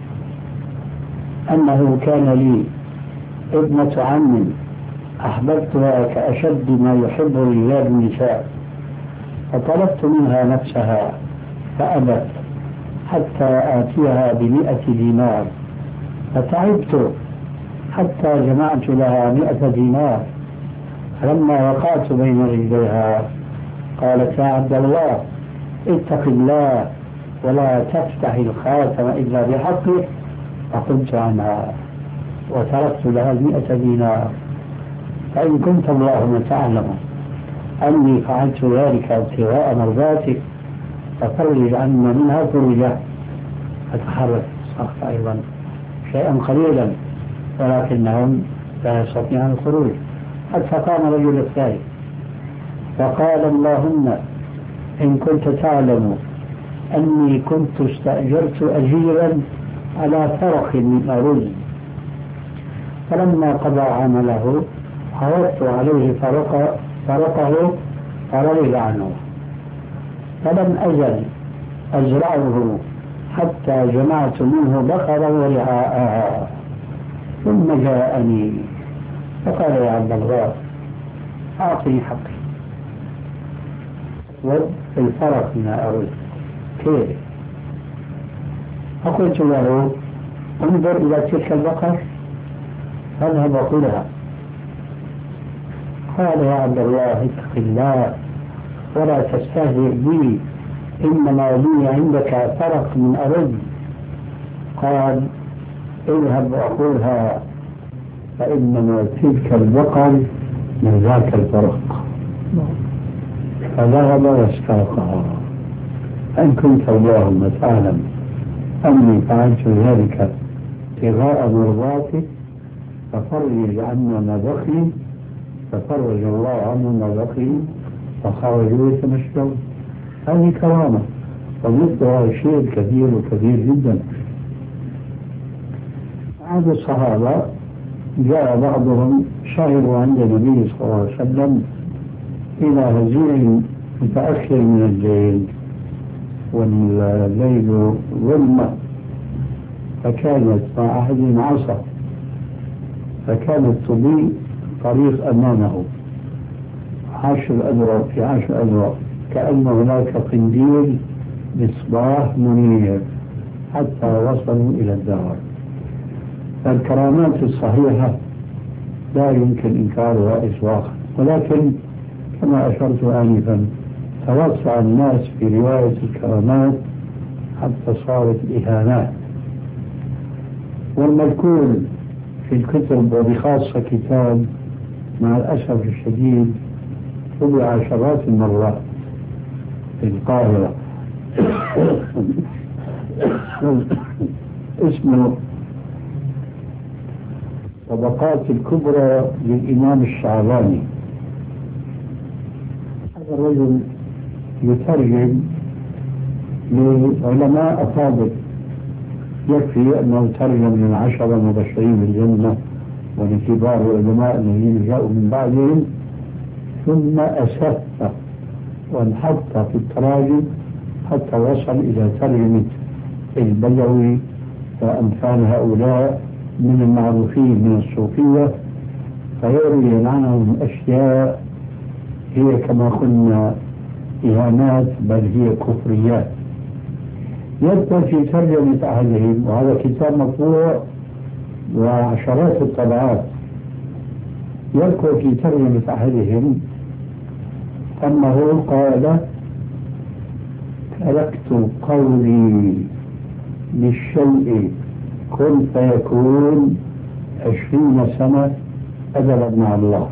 أنه كان لي ابنة عم أحببتها كأشد ما يحب رجال النساء فطلبت منها نفسها فأبت حتى آتيها بمئة دينار فتعبت حتى جمعت لها مئة دينار فلما وقعت بين رجليها قالت يا عبد الله اتق الله ولا تفتح الخاتم إلا بحقه فقلت عنها وتركت لها المئة دينار. فإن كنت اللهم تعلم أني فعلت ذلك ابتغاء مرضاتك ففرج عنا منها فرجة. فتحرك الصخر أيضا شيئا قليلا ولكنهم لا يستطيعون الخروج حتى قام رجل الثالث فقال اللهم إن كنت تعلم أني كنت استأجرت أجيرا على فرق من أرز فلما قضى عمله عرضت عليه فرق فرقه فرضي عنه فلم أزل أزرعه حتى جمعت منه بقرا ورعاءها ثم جاءني فقال يا عبد الله أعطني حقي والفرق من أرز كيف؟ فقلت له انظر إلى تلك البقر فاذهب وكلها. قال يا عبد الله اتق الله ولا تستهزئ بي إنما لي عندك فرق من أرز. قال اذهب وأخذها فإنما تلك البقر من ذاك الفرق. فذهب واسترقها. إن كنت اللهم تعلم أني فعلت ذلك ابتغاء مرضاتك ففرج عنا ما بقي ففرج الله عنا ما بقي فخرجوا يتمشون. هذه كرامة ومثل هذا الشيء كثير وكثير جدا. عند الصحابة جاء بعضهم شهدوا عند النبي صلى الله عليه وسلم إلى هزيع متأخر من الليل والليل ظلمة فكانت مع أحدهم عصا فكانت تضيء طريق أمامه عشر أذرع في عشر أذرع كأن هناك قنديل مصباح منير حتى وصلوا إلى الدار. فالكرامات الصحيحة لا يمكن إنكارها إطلاقا ولكن كما أشرت آنفا توسع الناس في رواية الكرامات حتى صارت إهانات. والمذكور في الكتب وبخاصة كتاب مع الأسف الشديد طبع عشرات المرات في القاهرة اسمه طبقات الكبرى للإمام الشعباني. هذا الرجل يترجم لعلماء أفاضل يكفي أنه ترجم من عشرة مبشرين بالجنة ولكبار العلماء الذين جاءوا من بعدهم ثم أسف وانحط في التراجم حتى وصل إلى ترجمة البدوي وأمثال هؤلاء من المعروفين من الصوفية فيروي عنهم أشياء هي كما قلنا إهانات بل هي كفريات. يذكر في ترجمة أهلهم وهذا كتاب مطبوع وعشرات الطبعات يذكر في ترجمة أهلهم أنه قال تركت قولي للشيء كن فيكون عشرين سنة أدبا مع الله.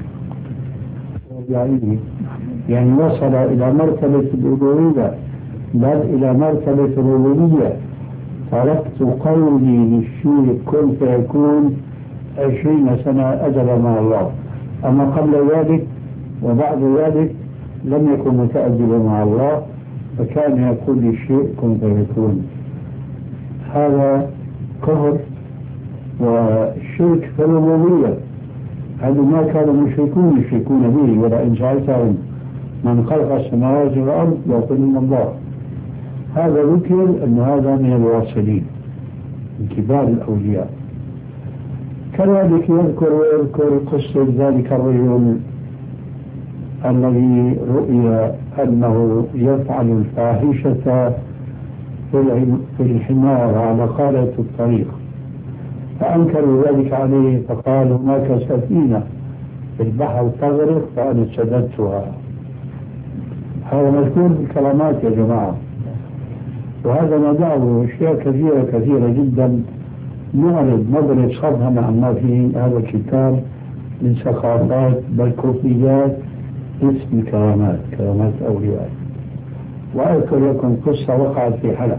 يعني يعني وصل إلى مرتبة الألوهية بل إلى مرتبة الربوبية. تركت قولي للشيء كن فيكون عشرين سنة أدبا مع الله، أما قبل ذلك وبعد ذلك لم يكن متأدبا مع الله، فكان يقول للشيء كن فيكون. هذا كفر والشرك في الربوبية، هذا ما كان المشركون يشركون به. ولئن سألتهم من خلق السماوات والأرض ليقولون الله. هذا ذكر أن هذا من الواصلين من كبار الأولياء. كذلك يذكر ويذكر قصة ذلك الرجل الذي رؤي أنه يفعل الفاحشة في الحمار على قارة الطريق، فأنكروا ذلك عليه فقال هناك سفينة في البحر تغرق فأنا سددتها. هذا مذكور بالكرامات يا جماعة، وهذا ندعه أشياء كثيرة كثيرة جدا. نعرض نضرب صدها عن ما في هذا الكتاب من ثقافات بل كفريات اسم الكرامات، كرامات أولياء. وأذكر لكم قصة وقعت في حلب.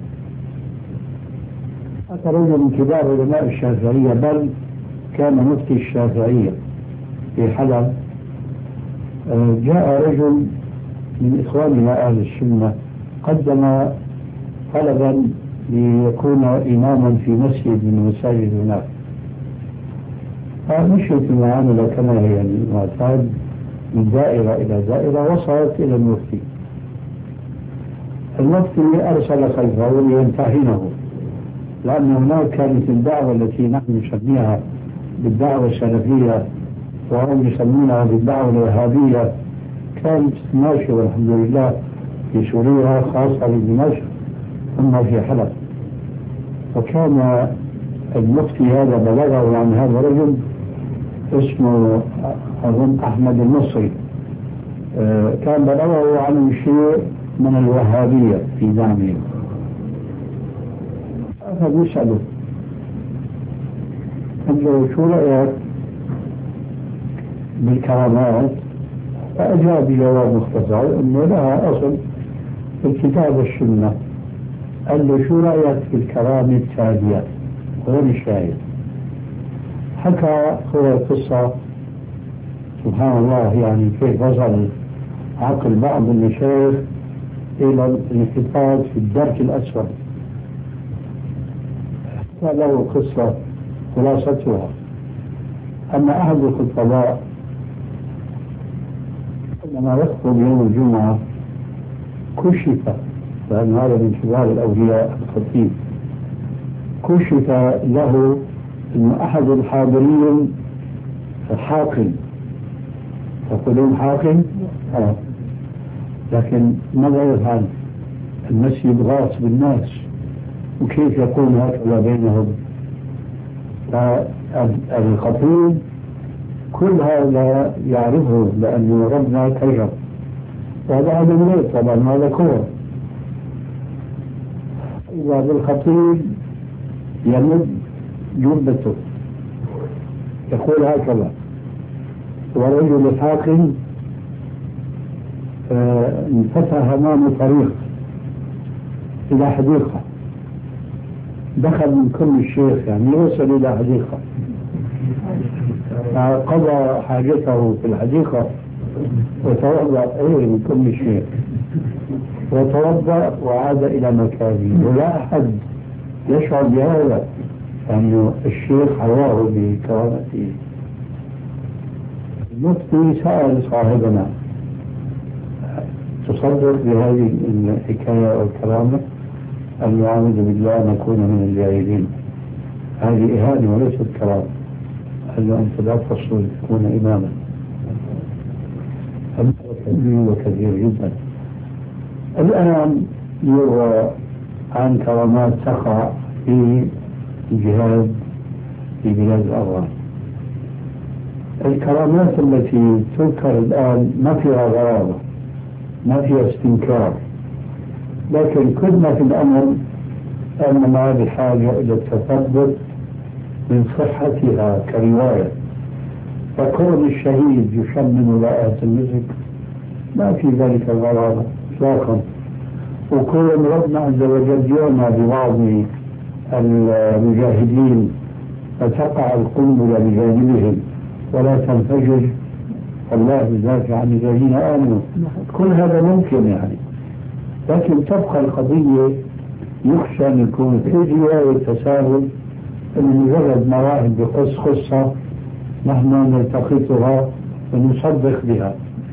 أتى رجل من كبار علماء الشافعية بل كان مفتي الشافعية في حلب. جاء رجل من إخواننا أهل السنة قدم طلبا ليكون إماما في مسجد من المساجد هناك، فمشيت المعاملة كما هي المعتاد من دائرة إلى دائرة وصلت إلى المفتي. المفتي أرسل خلفه ليمتحنه، لأن هناك كانت الدعوة التي نحن نسميها بالدعوة السلفية وهم يسمونها بالدعوة الوهابية كانت ماشية والحمد لله في سوريا خاصة بدمشق ثم في حلب. وكان المفتي هذا بلغه عن هذا الرجل اسمه أظن أحمد المصري، كان بلغه عن شيء من الوهابية في دعمه، فبيسأله قال له شو رأيك بالكرامات؟ فأجاب بجواب مختصر أنه لها أصل في الكتاب والسنة. قال له شو رأيك في الكرامة التالية؟ هون الشاهد. حكى هو القصة سبحان الله يعني كيف وصل عقل بعض المشايخ إلى الانحطاط في الدرك الأسفل. قال له قصة خلاصتها أن أحد الخطباء لما يخطب يوم الجمعة كشف، لأن هذا من كبار الأولياء الخطيب، كشف له أن أحد الحاضرين حاقن. تقولون حاقن؟ آه. لكن ماذا يفعل؟ المسجد غاص بالناس، وكيف يكون هكذا بينهم؟ فالخطيب كل هذا يعرفه لأنه ربنا كرم، وهذا هذا الليل طبعا هذا كور. إذا بالخطيب يمد جبته يقول هكذا، ورجل الحاكم انفتح أمامه طريق إلى حديقة، دخل من كل الشيخ يعني يوصل إلى حديقة، قضى حاجته في الحديقة وتوضأ إيه من كل الشيخ وتوضأ وعاد إلى مكانه، ولا أحد يشعر بهذا لأنه الشيخ حواه بكرامته. المفتي سأل صاحبنا تصدق بهذه الحكاية والكرامة؟ أن نعوذ بالله نكون من الجاهلين، هذه إهانة وليست كرامة. قال له أنت لا تصل تكون إماما. وكثير جدا الآن يروى عن كرامات تقع في الجهاد في بلاد الأفغان. الكرامات التي تذكر الآن ما فيها غرابة، ما فيها استنكار، لكن كل ما في الأمر أننا بحاجة إلى التثبت من صحتها كرواية. فكون الشهيد يشمن رائحة المسك ما في ذلك غرابة إطلاقا، وكون ربنا عز وجل يوم ببعض المجاهدين فتقع القنبلة بجانبهم ولا تنفجر، الله يدافع عن الذين آمنوا. كل هذا ممكن يعني، لكن تبقى القضية يخشى أن يكون في رواية تساهل، أن مجرد ما واحد بقص قصة نحن نلتقطها ونصدق بها.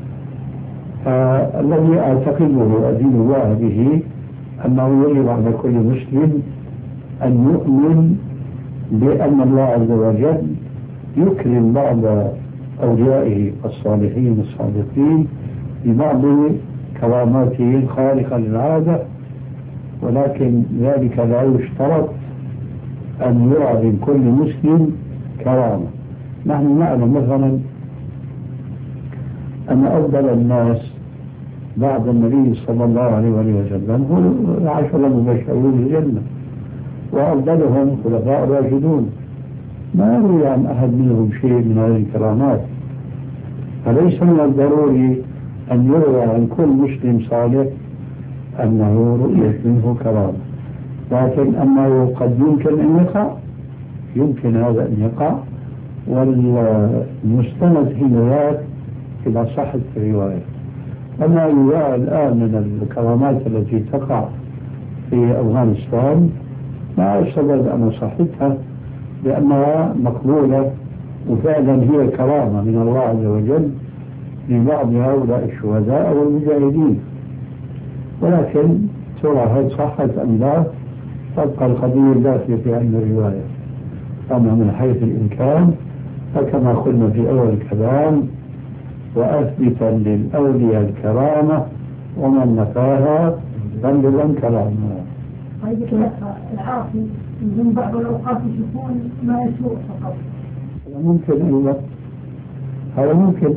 فالذي أعتقده أدين الله به أنه يجب على كل مسلم أن يؤمن بأن الله عز وجل يكرم بعض أوليائه الصالحين الصادقين ببعض كراماته الخارقة للعادة، ولكن ذلك لا يشترط أن يرى من كل مسلم كرامة. نحن نعلم مثلا أن أفضل الناس بعد النبي صلى الله عليه وسلم هم العشرة المبشرون بالجنة، وأفضلهم خلفاء الراشدون، ما يروي عن أحد منهم شيء من هذه الكرامات. فليس من الضروري أن يروى عن كل مسلم صالح أنه رؤيت منه كرامة، لكن أنه قد يمكن أن يقع، يمكن هذا أن يقع، والمستند حينئذ إلى صحة الرواية. أما يرى الآن من الكرامات التي تقع في أفغانستان ما أشتغل أن صحتها لأنها مقبولة وفعلا هي كرامة من الله عز وجل لبعض هؤلاء الشهداء والمجاهدين، ولكن ترى هل صحت أم لا تبقى القضية داخلة في علم الرواية. أما من حيث الإمكان فكما قلنا في أول الكلام وأثبتا للأولياء الكرامة ومن نفاها فلن كرامة. العاصي من بعض الأوقات يشوفون ما يسوء فقط. ممكن أيضا هذا ممكن.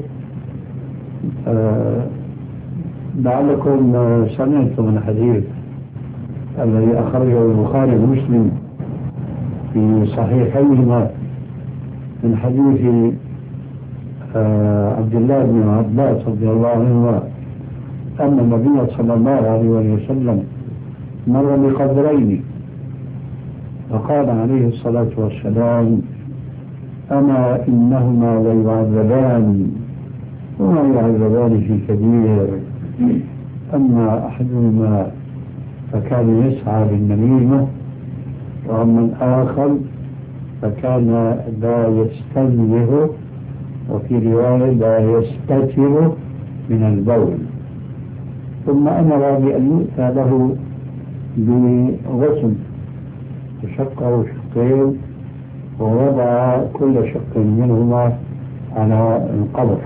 آه لعلكم سمعتم من الحديث الذي أخرجه البخاري ومسلم في صحيحيهما من حديث آه عبد الله بن عباس رضي الله عنهما أن النبي صلى الله عليه وسلم مر بقبرين فقال عليه الصلاة والسلام أما إنهما ليعذبان وما يعذبان في كبير، أما أحدهما فكان يسعى بالنميمة وأما الآخر فكان لا يستنزه وفي رواية لا يستتر من البول، ثم أمر بأن يؤتى له بغسل فشقه شقين ووضع كل شق منهما على القبر،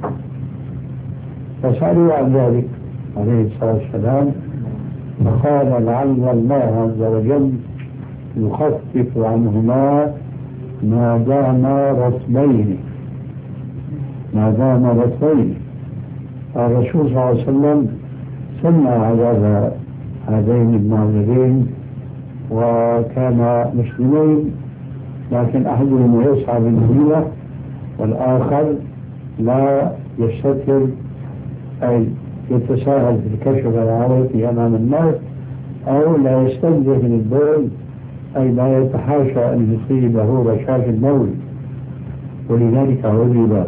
فسألوا عن ذلك عليه الصلاة والسلام فقال لعل الله عز وجل يخفف عنهما ما دام رطبين ما دام رطبين. الرسول صلى الله عليه وسلم سمع عذاب هذين المعذبين وكان مسلمين، لكن أحدهم يسعى بالنميمة والآخر لا يستتر أي يتساهل في الكشف العورة أمام الناس أو لا يستنزه من البول أي لا يتحاشى أن يصيبه رشاش البول، ولذلك عذب.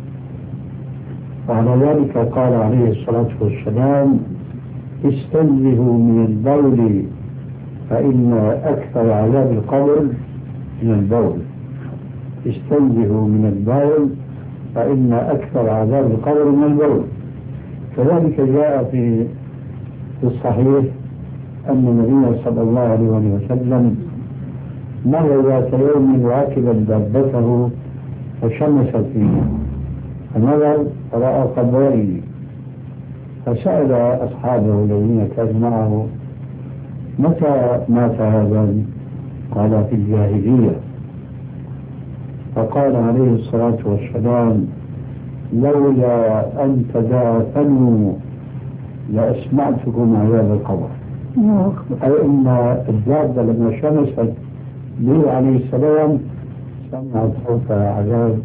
وعلى ذلك قال عليه الصلاة والسلام استنزهوا من البول فإن أكثر عذاب القبر من البول، استنزهوا من البول فإن أكثر عذاب القبر من البول. كذلك جاء في الصحيح أن النبي صلى الله عليه وسلم مر ذات يوم راكبا دابته فشمس فيه فنظر فرأى قبرين فسأل أصحابه الذين كانوا معه متى مات هذا؟ قال في الجاهلية. فقال عليه الصلاة والسلام لولا أن تدافنوا لأسمعتكم عذاب القبر، أي أن الدابة لما شمست به عليه السلام سمعت صوت عذاب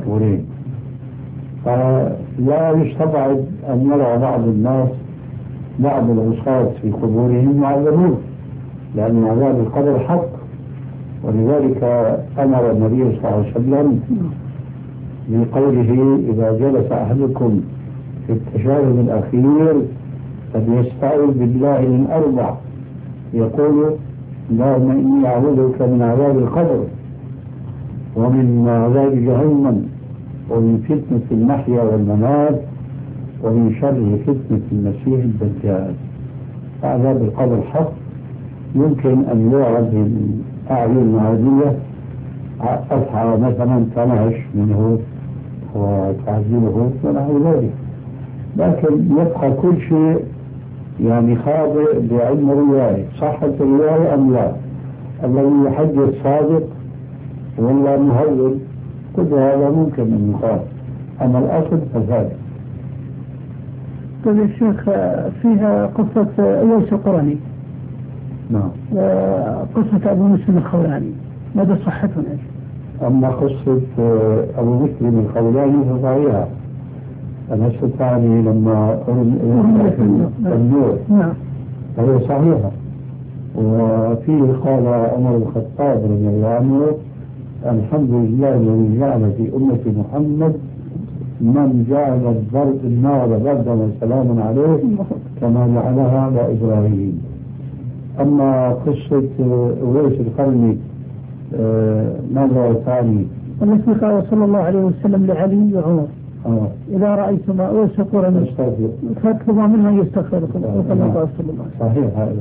المقبورين. فلا يستبعد أن يرى بعض الناس بعض العصاة في قبورهم يعذبون، لأن عذاب القبر حق. ولذلك أمر النبي صلى الله عليه وسلم بقوله إذا جلس أحدكم في التشهد الأخير فليستعوذ بالله من أربع، يقول اللهم إني أعوذ بك من عذاب القبر ومن عذاب جهنم ومن فتنة المحيا والممات ومن شر فتنة المسيح الدجال. عذاب القبر حق، يمكن أن يعرض من أعين عادية أصحى مثلا تنعش منه وتعذبه ونحو ذلك، لكن يبقى كل شيء يعني خاضع بعلم الرواية، صحة الرواية أم لا، الذي يحدث صادق ولا مهول، كل هذا ممكن أن يقال، أما الأصل فذلك. طيب يا شيخ، فيها قصة أويس القرني. نعم. وقصة أبو مسلم الخولاني، ماذا صحتهم؟ أما قصة أبو مسلم الخولاني فصحيحة، أنا استطاعني لما أرمي النور نعم فهي صحيحة. وفيه قال عمر الخطاب رضي الله عنه الحمد لله الذي جعل في أمة محمد من جعل الضرب النار بردا وسلاما عليه كما جعلها على إبراهيم. أما قصة أويس القرني ماذا تعني؟ النبي قال صلى الله عليه وسلم لعلي وعمر آه. إذا رأيتما أويس القرني فاطلبا منه أن يستغفر لكم كما قال صلى الله عليه وسلم. صحيح هذا.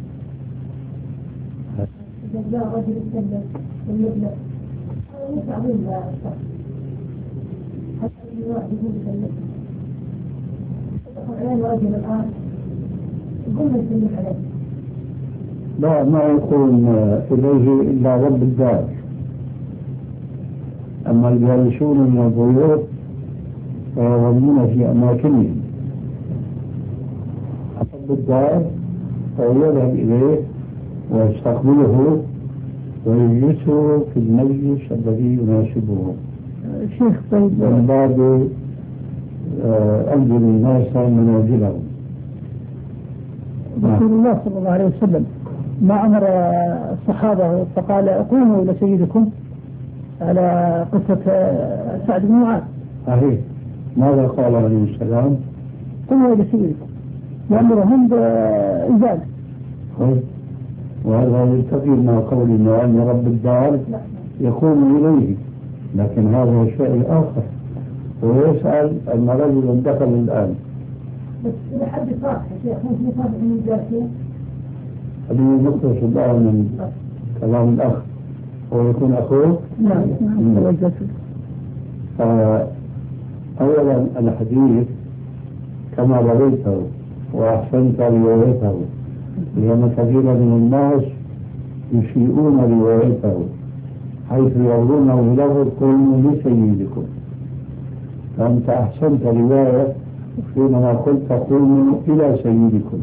إذا جاء رجل يتكلم بالمبلغ هذا تعظيم لا الشخص، حتى الواحد يقول يسلم يدخل عليه رجل الآن يقول يسلم عليه. لا، ما يكون إليه إلا رب الدار. أما الجالسون من الضيوف فيظلمون في أماكنهم. رب الدار فيذهب إليه ويستقبله ويجلسه في المجلس الذي يناسبه. شيخ طيب من باب أنزل الناس منازلهم. رسول الله صلى الله عليه وسلم ما أمر الصحابة فقال قوموا إلى سيدكم على قصة سعد بن معاذ. صحيح. ماذا قال عليه السلام؟ قوموا إلى سيدكم يأمرهم بإنزال. وهذا يلتقي مع قولنا أن رب الدار يقوم إليه، لكن هذا شيء آخر. ويسأل أن رجلا دخل الآن بس إذا حد صاحب شيخ ممكن يصاحب من جالسين. خلينا نخرج الآن من كلام الأخ ويكون أخوه. نعم نعم. أولا الحديث كما رويته وأحسنت روايته، لأن كثيرا من الناس يسيئون روايته حيث يقولونه له قوموا لسيدكم، فأنت أحسنت رواية حينما قلت قوموا إلى سيدكم.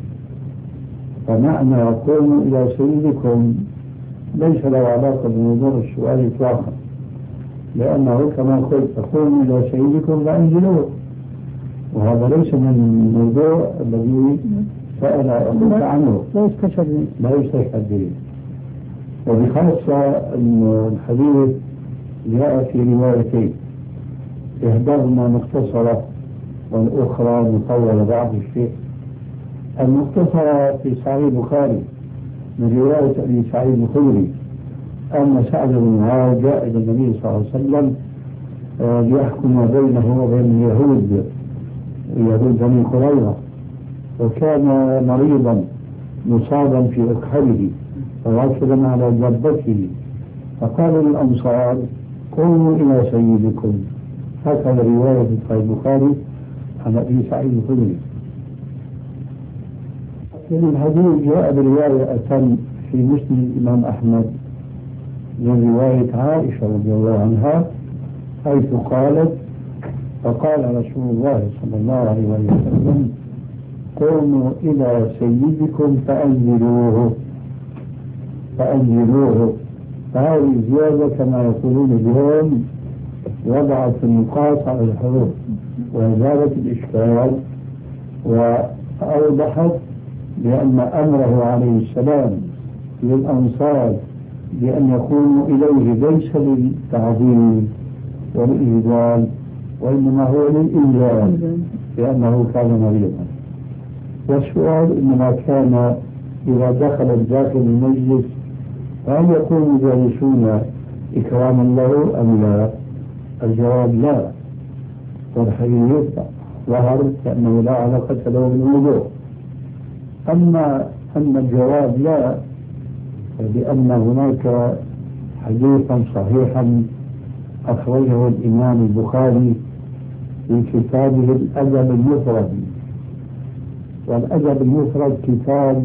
فمعنى قوموا إلى سيدكم ليس له علاقة بموضوع السؤال إطلاقا، لأنه كما قلت قوموا إلى سيدكم فأنزلوه، وهذا ليس من الموضوع الذي سأل أخوك عنه، لا يستشهد لا يستشهد به. وبخاصة أن الحديث جاء في روايتين، إحداهما مختصرة والأخرى مطولة بعض الشيء. المختصرة في صحيح البخاري من رواية أبي سعيد الخدري أن سعد بن معاذ جاء إلى النبي صلى الله عليه وسلم ليحكم بينه وبين اليهود يهود بني قريظة، وكان مريضا مصابا في أكحله راكبا على دابته، فقال للأنصار قوموا إلى سيدكم. هكذا رواية في البخاري عن أبي سعيد الخدري. لكن الحديث جاء برواية أتم في مسند الإمام أحمد من رواية عائشة رضي الله عنها، حيث قالت فقال رسول الله صلى الله عليه وسلم قوموا إلى سيدكم فأنزلوه فأنزلوه. فهذه الزيادة كما يقولون اليوم وضعت النقاط على الحروف وزالت الإشكال، أوضحت بأن أمره عليه السلام للأنصار بأن يقوموا إليه ليس للتعظيم والإجلال وإنما هو للإنزال لأنه كان مريضا. والسؤال إنما كان إذا دخل داخل المجلس هل يكونوا جالسون إكراما له أم لا؟ الجواب لا، والحديث ظهر كأنه لا علاقة له بالوضوء. أما أن الجواب لا، لأن هناك حديثا صحيحا أخرجه الإمام البخاري في كتابه الأدب المفرد، والأدب المفرد كتاب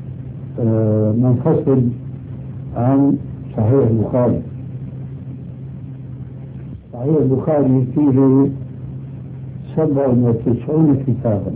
منفصل عن صحيح البخاري. صحيح البخاري فيه سبع وتسعون كتابا: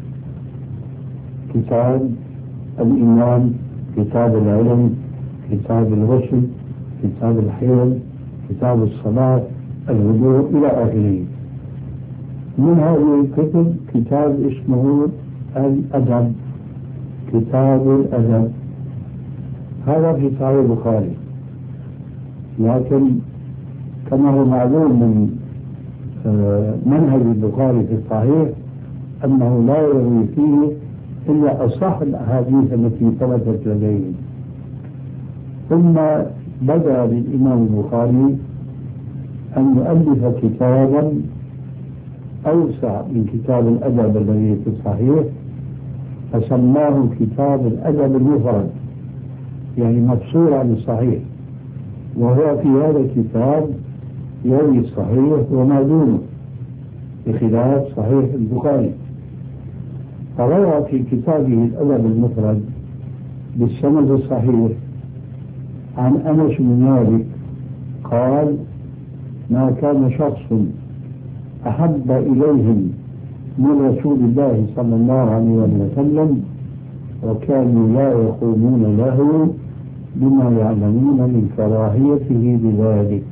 كتاب الإيمان، كتاب العلم، كتاب الغسل، كتاب الحيض، كتاب الصلاة، الوضوء، إلى آخره. من هذه الكتب كتاب اسمه الأدب، كتاب الأدب، هذا في صحيح البخاري. لكن كما هو معلوم من منهج البخاري في الصحيح أنه لا يروي فيه إلا أصح الأحاديث التي ثبتت لديه. ثم بدأ للإمام البخاري أن يؤلف كتابا أوسع من كتاب الأدب الذي في الصحيح، فسماه كتاب الأدب المفرد، يعني مفصول عن الصحيح، وهو في هذا الكتاب يروي الصحيح وما دونه بخلاف صحيح البخاري. فروى في كتابه الأدب المفرد بالسند الصحيح عن أنس بن مالك قال: ما كان شخص أحب إليهم من رسول الله صلى الله عليه وسلم وكانوا لا يقومون له بما يعلمون من كراهيته لذلك.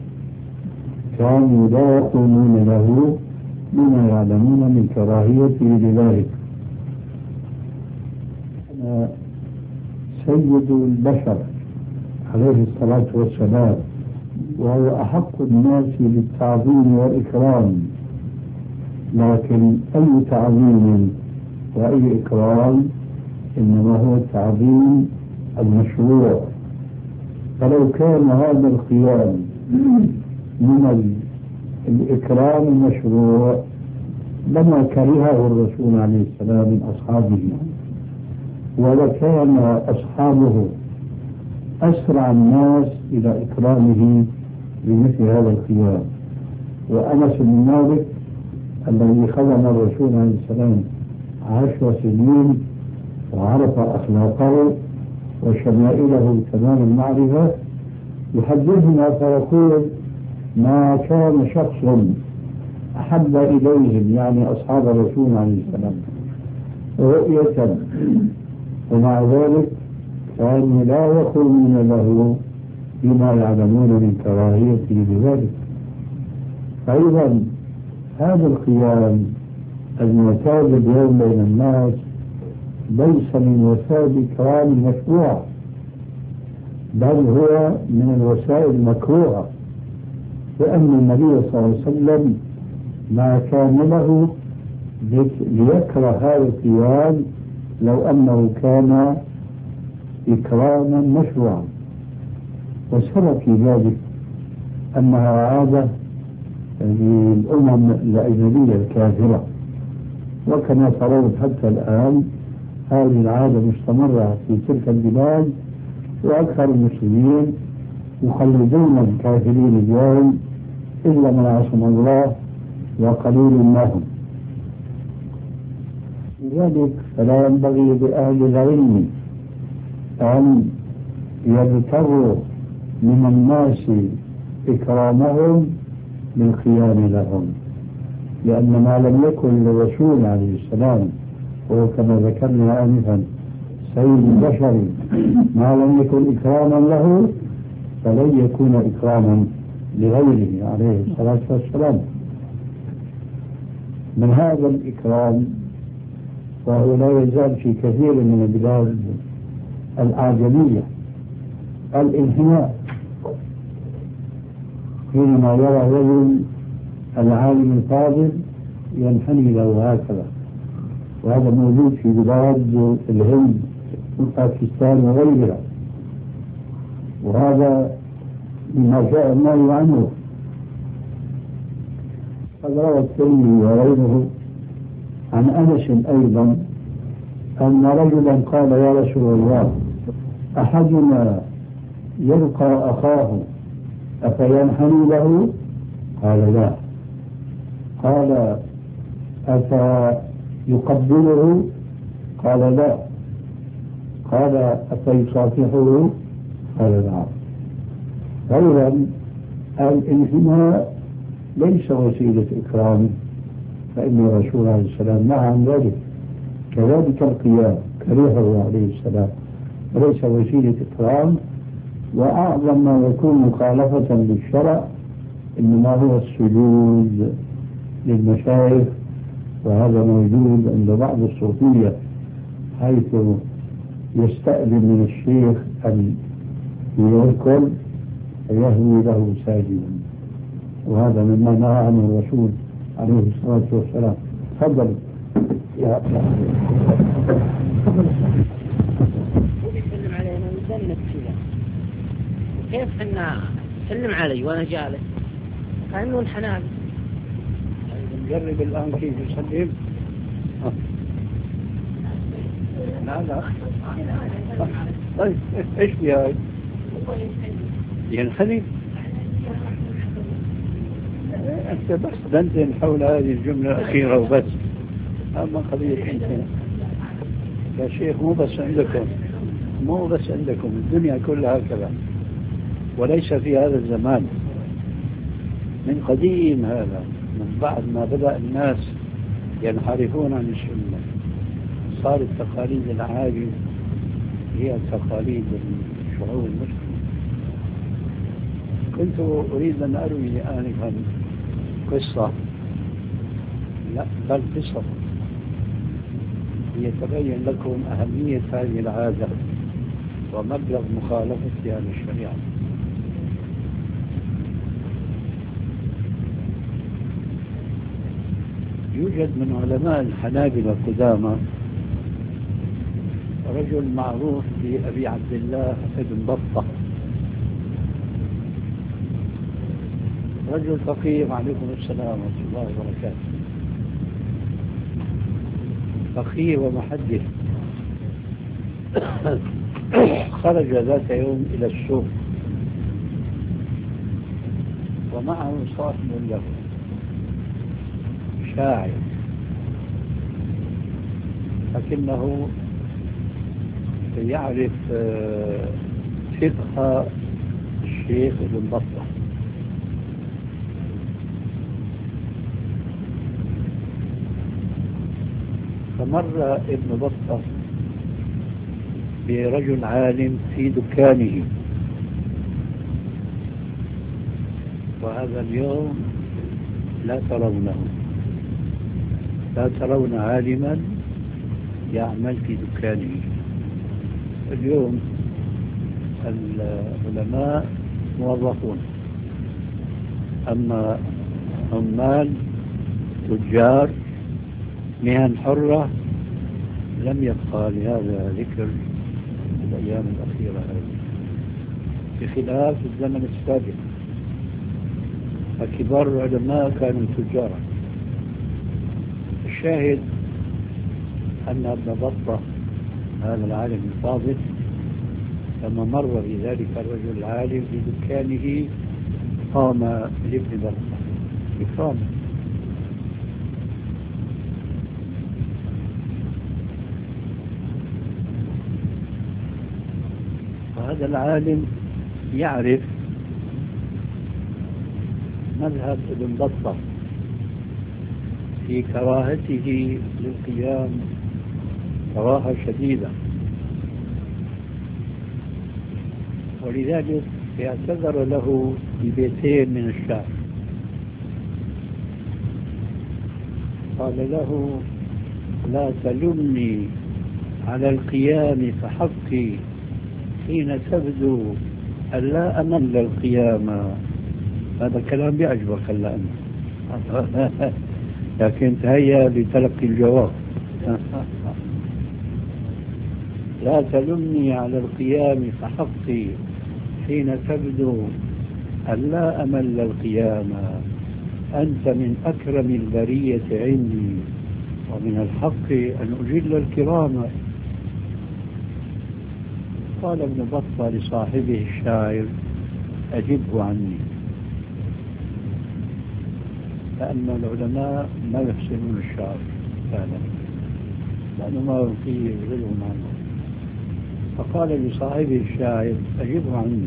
كانوا لا يقومون له بما يعلمون من كراهيته لذلك. سيد البشر عليه الصلاة والسلام، وهو أحق الناس بالتعظيم والإكرام، لكن أي تعظيم وأي إكرام إنما هو التعظيم المشروع. فلو كان هذا القيام من الإكرام المشروع لما كرهه الرسول عليه السلام من أصحابه، ولكان أصحابه أسرع الناس إلى إكرامه بمثل هذا القيام. وأنس بن مالك الذي خدم الرسول عليه السلام عشر سنين وعرف أخلاقه وشمائله تمام المعرفة يحدثنا فيقول: ما كان شخص أحب إليهم، يعني أصحاب الرسول عليه السلام، رؤية، ومع ذلك كانوا لا يقومون له بما يعلمون من كراهيته بذلك. فإذا هذا القيام المعتاد اليوم بين الناس ليس من وسائل إكرام مشروعة، بل هو من الوسائل المكروهة، لأن النبي صلى الله عليه وسلم ما كان له ليكره هذا القيام لو أنه كان إكراما مشروعا. والسبب في ذلك أنها عادة للأمم الأجنبية الكافرة، وكما ترون حتى الآن هذه العادة مستمرة في تلك البلاد، وأكثر المسلمين يخلدون الكافرين اليوم إلا من عصم الله وقليل منهم. لذلك فلا ينبغي لأهل العلم أن يبتغوا من الناس إكرامهم بالقيام لهم، لأن ما لم يكن للرسول عليه السلام وهو كما ذكرنا آنفا سيد البشر، ما لم يكن إكراما له فلن يكون إكراما لغيره عليه الصلاة والسلام. من هذا الإكرام وهو لا يزال في كثير من البلاد الأعجمية الانحناء حينما يرى الرجل العالم الفاضل ينحني له هكذا، وهذا موجود في بلاد الهند وباكستان وغيرها، وهذا مما جاء الله عنه. قد روى الترمذي وغيره عن أنس أيضا أن رجلا قال يا رسول الله أحدنا يلقى أخاه أفينحني له؟ قال لا. قال أفيقبله؟ قال لا. قال أفيصافحه؟ قال نعم. أيضا الانحناء ليس وسيلة إكرام، فإن الرسول عليه السلام نهى عن ذلك، كذلك القيام كرهه عليه السلام وليس وسيلة إكرام. وأعظم ما يكون مخالفة للشرع إنما هو السجود للمشايخ، وهذا موجود عند بعض الصوفية حيث يستأذن من الشيخ أن يركض فيهوي له ساجدا، وهذا مما نهى عنه الرسول عليه الصلاة والسلام. تفضل يا أخي. يسلم علي أنا مدنك كذا، كيف أن سلم علي وأنا جالس كأنه انحنى. نجرب الآن كيف يسلم. لا لا طيب ايش يا ينحني؟ أنت بس دندن حول هذه الجملة الأخيرة وبس، أما قضية أنت يا شيخ مو بس عندكم، مو بس عندكم، الدنيا كلها هكذا، وليس في هذا الزمان، من قديم هذا، من بعد ما بدأ الناس ينحرفون عن السنة صارت تقاليد العاجم هي تقاليد الشعوب المسلمة. كنت أريد أن أروي آنفا قصة، لا بل قصة ليتبين لكم أهمية هذه العادة ومبلغ مخالفتها للشريعة. يوجد من علماء الحنابلة القدامى رجل معروف بأبي عبد الله ابن بطة، رجل فقيه، وعليكم السلام ورحمة الله وبركاته، فقيه ومحدث. خرج ذات يوم إلى السوق ومعه صاحب له شاعر، لكنه يعرف فقه الشيخ ابن بطة. فمر ابن بطة برجل عالم في دكانه، وهذا اليوم لا ترونه، لا ترون عالما يعمل في دكانه. اليوم العلماء موظفون، أما عمال تجار مهن حرة لم يبقى لهذا ذكر في الأيام الأخيرة هذه، بخلاف الزمن السابق فكبار العلماء كانوا تجارا. الشاهد أن ابن بطة هذا العالم الفاضل لما مر بذلك الرجل العالم في دكانه قام لابن بطة إكراما، وهذا العالم يعرف مذهب ابن بطة في كراهته للقيام كراهة شديدة، ولذلك اعتذر له ببيتين من الشعر. قال له لا تلمني على القيام فحقي حين تبدو أن لا أمل القيامة. هذا كلام بيعجبك هلا أنت لكن تهيأ لتلقي الجواب. لا تلمني على القيام فحقي حين تبدو أن لا أمل القيامة. أنت من أكرم البرية عندي ومن الحق أن أجل الكرام. قال ابن بطة لصاحبه الشاعر أجبه عني، لأن العلماء ما يحسنون الشعر فعلا لأنه ما فيه غيرهم عنه. فقال لصاحبه الشاعر أجبه عني.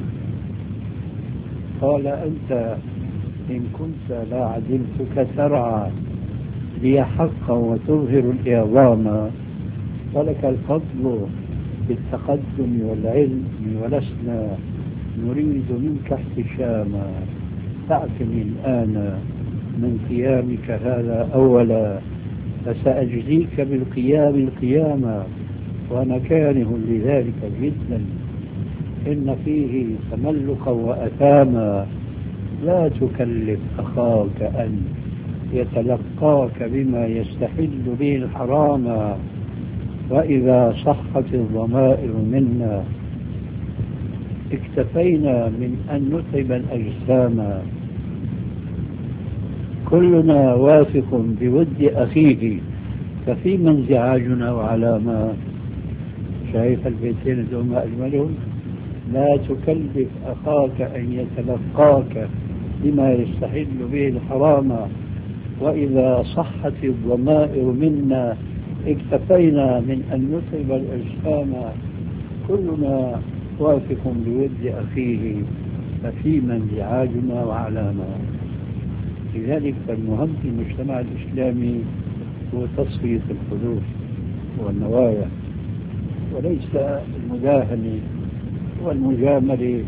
قال أنت إن كنت لا عدلتك ترعى لي حقا وتظهر الإعظام، ولك الفضل بالتقدم والعلم ولسنا نريد منك احتشاما. فاعتني الآن من قيامك هذا أولا، فسأجزيك بالقيام القيامة، وأنا كاره لذلك جدا، إن فيه تملقا وأثاما. لا تكلف أخاك أن يتلقاك بما يستحل به الحرام، وإذا صحت الضمائر منا اكتفينا من أن نتعب الأجسام. كلنا واثق بود أخيه، ففيما انزعاجنا وعلامة. شايف البيتين دون أجملهم؟ لا تكلف أخاك أن يتلقاك بما يستحل به الحرام، وإذا صحت الضمائر منا اكتفينا من أن نتعب الأجسام. كلنا واثق بود أخيه، ففيما انزعاجنا وعلامة. لذلك فالمهم في المجتمع الإسلامي هو تصفية القلوب والنوايا، وليس المداهنة والمجاملة.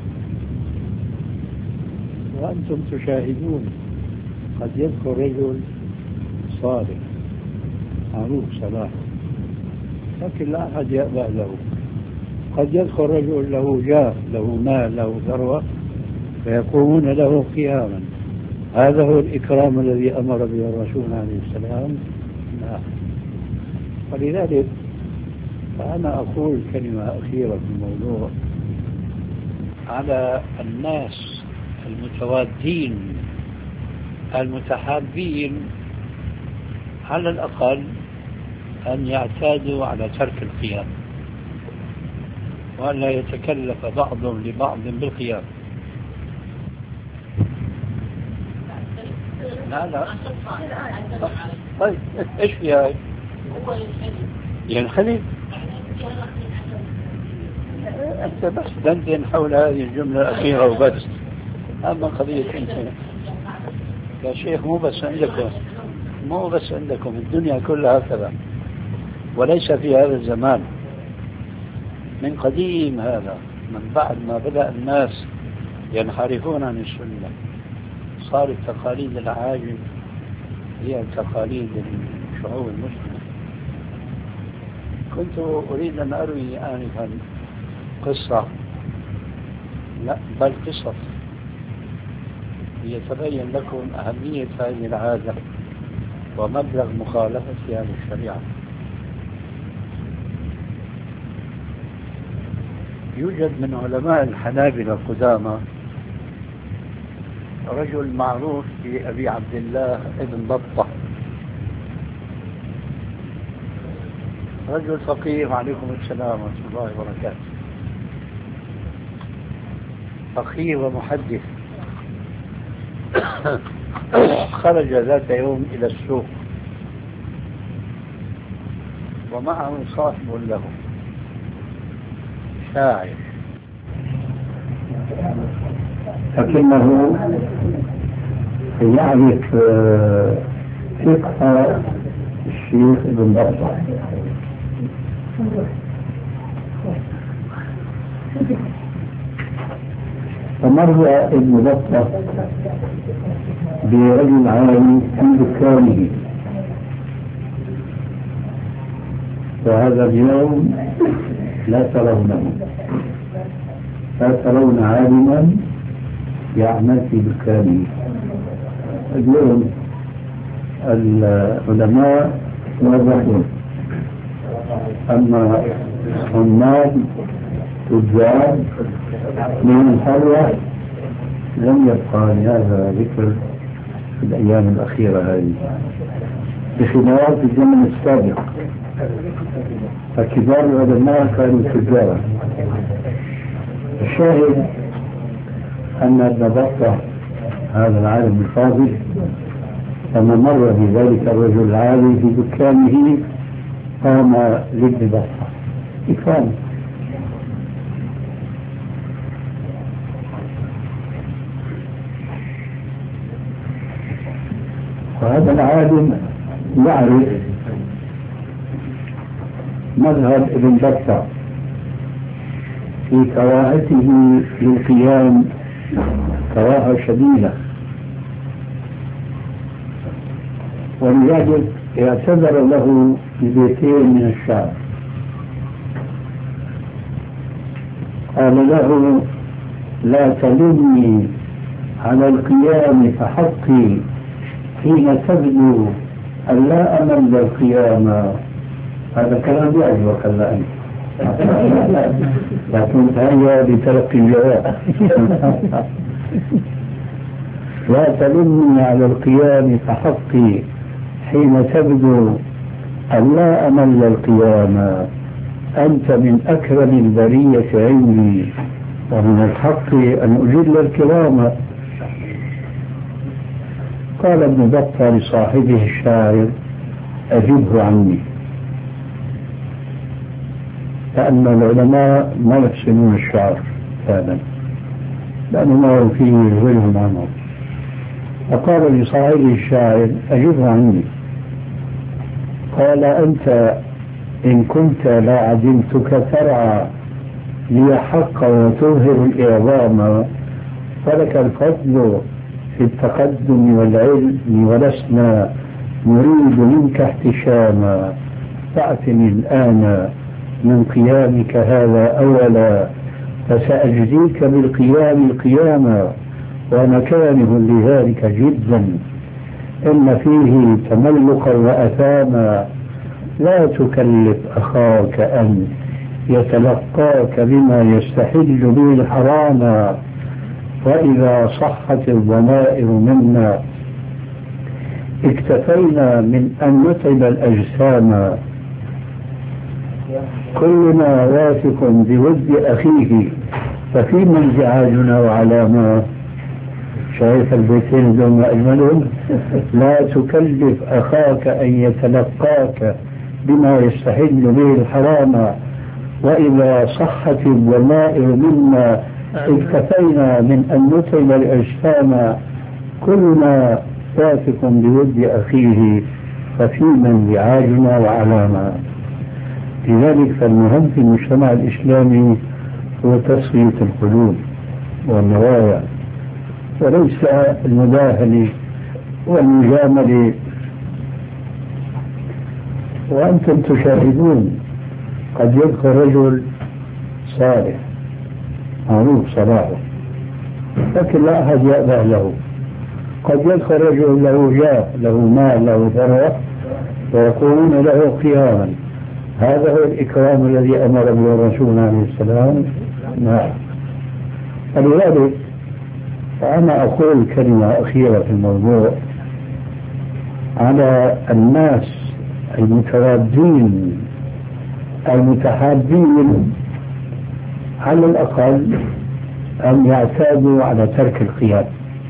وأنتم تشاهدون قد يذكر رجل صالح معروف صلاح لكن لا أحد يأبه له. قد يذكر رجل له جاه له مال له ثروة فيقومون له قياما. هذا هو الإكرام الذي أمر به الرسول عليه السلام؟ لا. ولذلك فأنا أقول كلمة أخيرة في الموضوع على الناس المتوادين المتحابين، على الأقل أن يعتادوا على ترك القيام، وأن لا يتكلف بعضهم لبعض بالقيام. لا لا طيب ايش فيها؟ ينخلي. انت بس دندن حول هذه الجملة الأخيرة وبس. أما قضية انت يا شيخ مو بس عندكم مو بس عندكم الدنيا كلها هكذا، وليس في هذا الزمان، من قديم هذا، من بعد ما بدأ الناس ينحرفون عن السنة صارت تقاليد العاجم هي تقاليد الشعوب المسلمة. كنت أريد أن أروي آنفا قصة، لا بل قصص ليتبين لكم أهمية هذه العادة ومبلغ مخالفتها للشريعة. يوجد من علماء الحنابلة القدامى رجل معروف بأبي عبد الله ابن بطة، رجل فقيه وعليكم السلام ورحمة الله وبركاته، فقيه ومحدث. خرج ذات يوم إلى السوق ومعه صاحب له شاعر، لكنه يعرف فقه الشيخ ابن بطة. فمر ابن بطة برجل عالم في دكانه وهذا اليوم لا ترونه، لا ترون عالما يعمل في دكانه. اليوم العلماء موظفون، أما عمال تجار من الحلوة لم يبقى لهذا ذكر في الأيام الأخيرة هذه، بخلاف الزمن السابق فكبار العلماء كانوا تجارا. الشاهد أن ابن بطة هذا العالم الفاضل لما مر بذلك الرجل العالي في دكانه قام لابن بطة إكرام. وهذا العالم يعرف مذهب ابن بطة في كراهته للقيام كراهة شديدة، ولذلك اعتذر له ببيتين من الشعر. قال له: لا تلمني على القيام فحقي حين تبدو أن لا أمل القيام. هذا كلام يعجبك الآن، لكن هيا لتلقي الجواب. لا تلمني على القيام فحقي حين تبدو أن لا أمل القيام. أنت من أكرم البرية عندي، ومن الحق أن أجل الكرام. قال ابن بطة لصاحبه الشاعر: أجبه عني. لأن العلماء ما يحسنون الشعر فعلا، لأنه ما فيه غيرهم عنه. فقال لصاحبه الشاعر: أجبه عني. قال: أنت إن كنت لا عدمتك ترعى لي حقا وتظهر الإعظام، فلك الفضل في التقدم والعلم، ولسنا نريد منك احتشاما. فأتني الآن من قيامك هذا أولا، فسأجزيك بالقيام القياما، ومكانه لذلك جدا، إن فيه تملقا وأثاما. لا تكلف أخاك أن يتلقاك بما يستحل به الحراما، وإذا صحت الضمائر منا اكتفينا من أن نتعب الأجسام. كلنا واثق بود أخيه، ففيما انزعاجنا وعلامة. شايف البيتين دون أجملهم؟ لا تكلف أخاك أن يتلقاك بما يستحل به الحرام، وإذا صحت الضمائر منا اكتفينا من أن نتعب الأجسام. كلنا واثق بود أخيه، ففيما انزعاجنا وعلامة. لذلك فالمهم في المجتمع الإسلامي هو تصفية القلوب والنوايا، وليس المداهنة والمجاملة. وأنتم تشاهدون قد يدخل رجل صالح معروف صلاحه، لكن لا أحد يأبه له. قد يدخل رجل له جاه، له مال، له ثروة، ويقومون له قياما. هذا هو الإكرام الذي أمر به الرسول عليه السلام. نعم. فلذلك فأنا أقول كلمة أخيرة في الموضوع على الناس المترادين المتحابين، على الأقل أن يعتادوا على ترك القيام،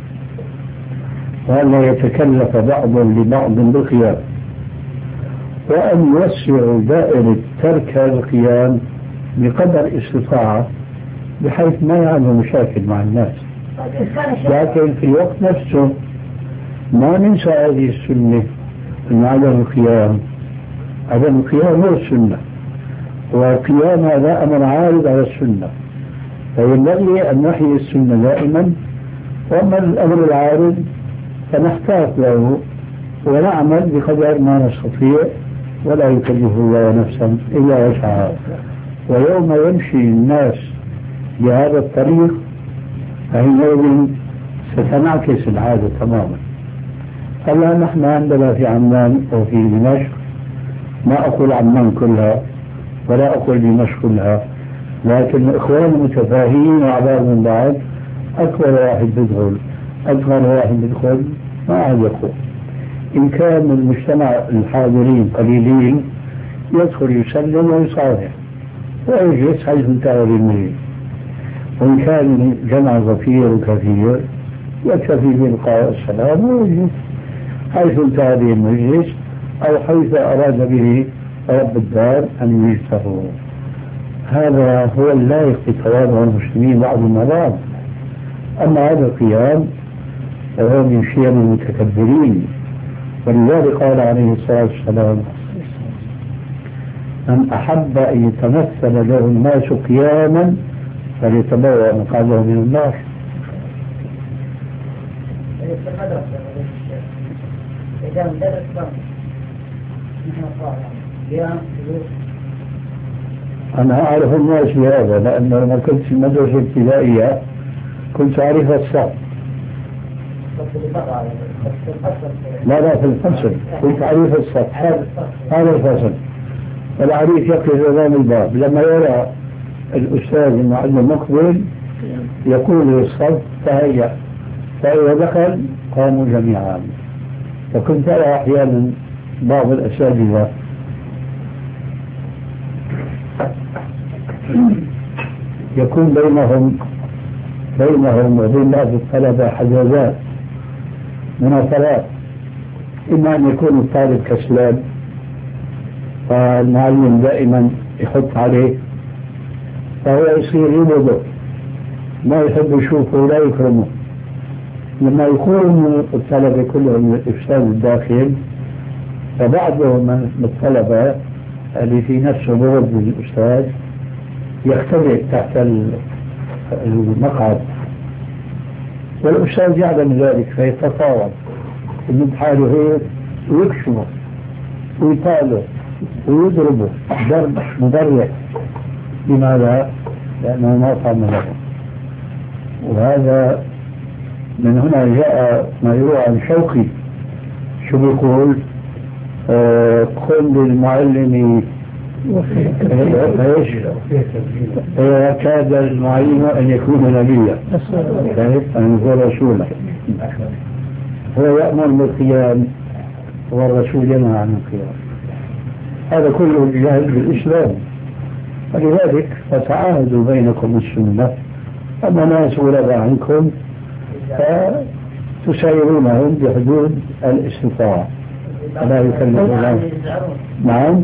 وأن يتكلف بعض لبعض بالقيام، وأن يوسعوا دائرة ترك هذا القيام بقدر استطاعة، بحيث ما يعمل مشاكل مع الناس. لكن في الوقت نفسه ما ننسى هذه السنة، أن عدم القيام عدم القيام هو السنة، والقيام هذا أمر عارض على السنة، فينبغي أن نحيي السنة دائما. وأما الأمر العارض فنحتاط له ونعمل بقدر ما نستطيع ولا يكلف الله نفسا إلا وسعها. ويوم يمشي الناس بهذا الطريق فحينئذ ستنعكس العادة تماما. هلا نحن عندنا في عمان وفي دمشق، ما أقول عمان كلها ولا أقول دمشق كلها، لكن الإخوان متفاهمين مع بعض من بعض، أكبر واحد بدخل أصغر واحد بدخل ما عاد يقول. إن كان المجتمع الحاضرين قليلين يدخل يسلم ويصافح ويجلس حيث انتهى بالمجلس، وإن كان جمع ظفير وكثير يكتفي بإلقاء السلام ويجلس حيث انتهى به المجلس أو حيث أراد به رب الدار أن يجلسه. هذا هو اللائق بتواضع المسلمين بعضهم مع بعض. أما هذا القيام فهو من شيم المتكبرين، ولذلك قال عليه الصلاة والسلام: من أحب أن يتمثل له الناس قياما فليتبوأ مقعده من النار. أنا أعرف الناس بهذا، لأنه لما كنت في المدرسة الابتدائية كنت أعرف الصف. لا لا في الفصل كنت أعرف الصف، هذا الفصل العريف يقف أمام الباب، لما يرى الأستاذ المعلم مقبل يقول للصف تهيأ، فإذا دخل قاموا جميعا. فكنت أرى أحيانا بعض الأساتذة يكون بينهم بينهم وبين بعض الطلبة حجازات مناصرات، إما أن يكون الطالب كسلان فالمعلم دائما يحط عليه فهو يصير يبغضه، ما يحب يشوفه ولا يكرمه. لما يكون الطلبة كلهم الإفساد الداخل فبعضهم من الطلبة اللي في نفسه بغض للأستاذ يختبئ تحت المقعد، والأستاذ يعلم ذلك فيتطاول من حاله هيك ويكشمه ويطاله ويضربه ضرب مبرح. لماذا؟ لأنه ما فهم له. وهذا من هنا جاء ما يروى عن شوقي، شو بيقول؟ آه قل للمعلم ايش؟ كاد المعلم ان يكون نبيا ان يكون رسولا، هو يأمر بالقيام والرسول ينهى عن القيام. هذا كله جاهز بالإسلام، ولذلك فتعاهدوا بينكم السنة، أما ناس ولد عنكم فتسيرونهم بحدود الاستطاعة فلا يكلف الله. نعم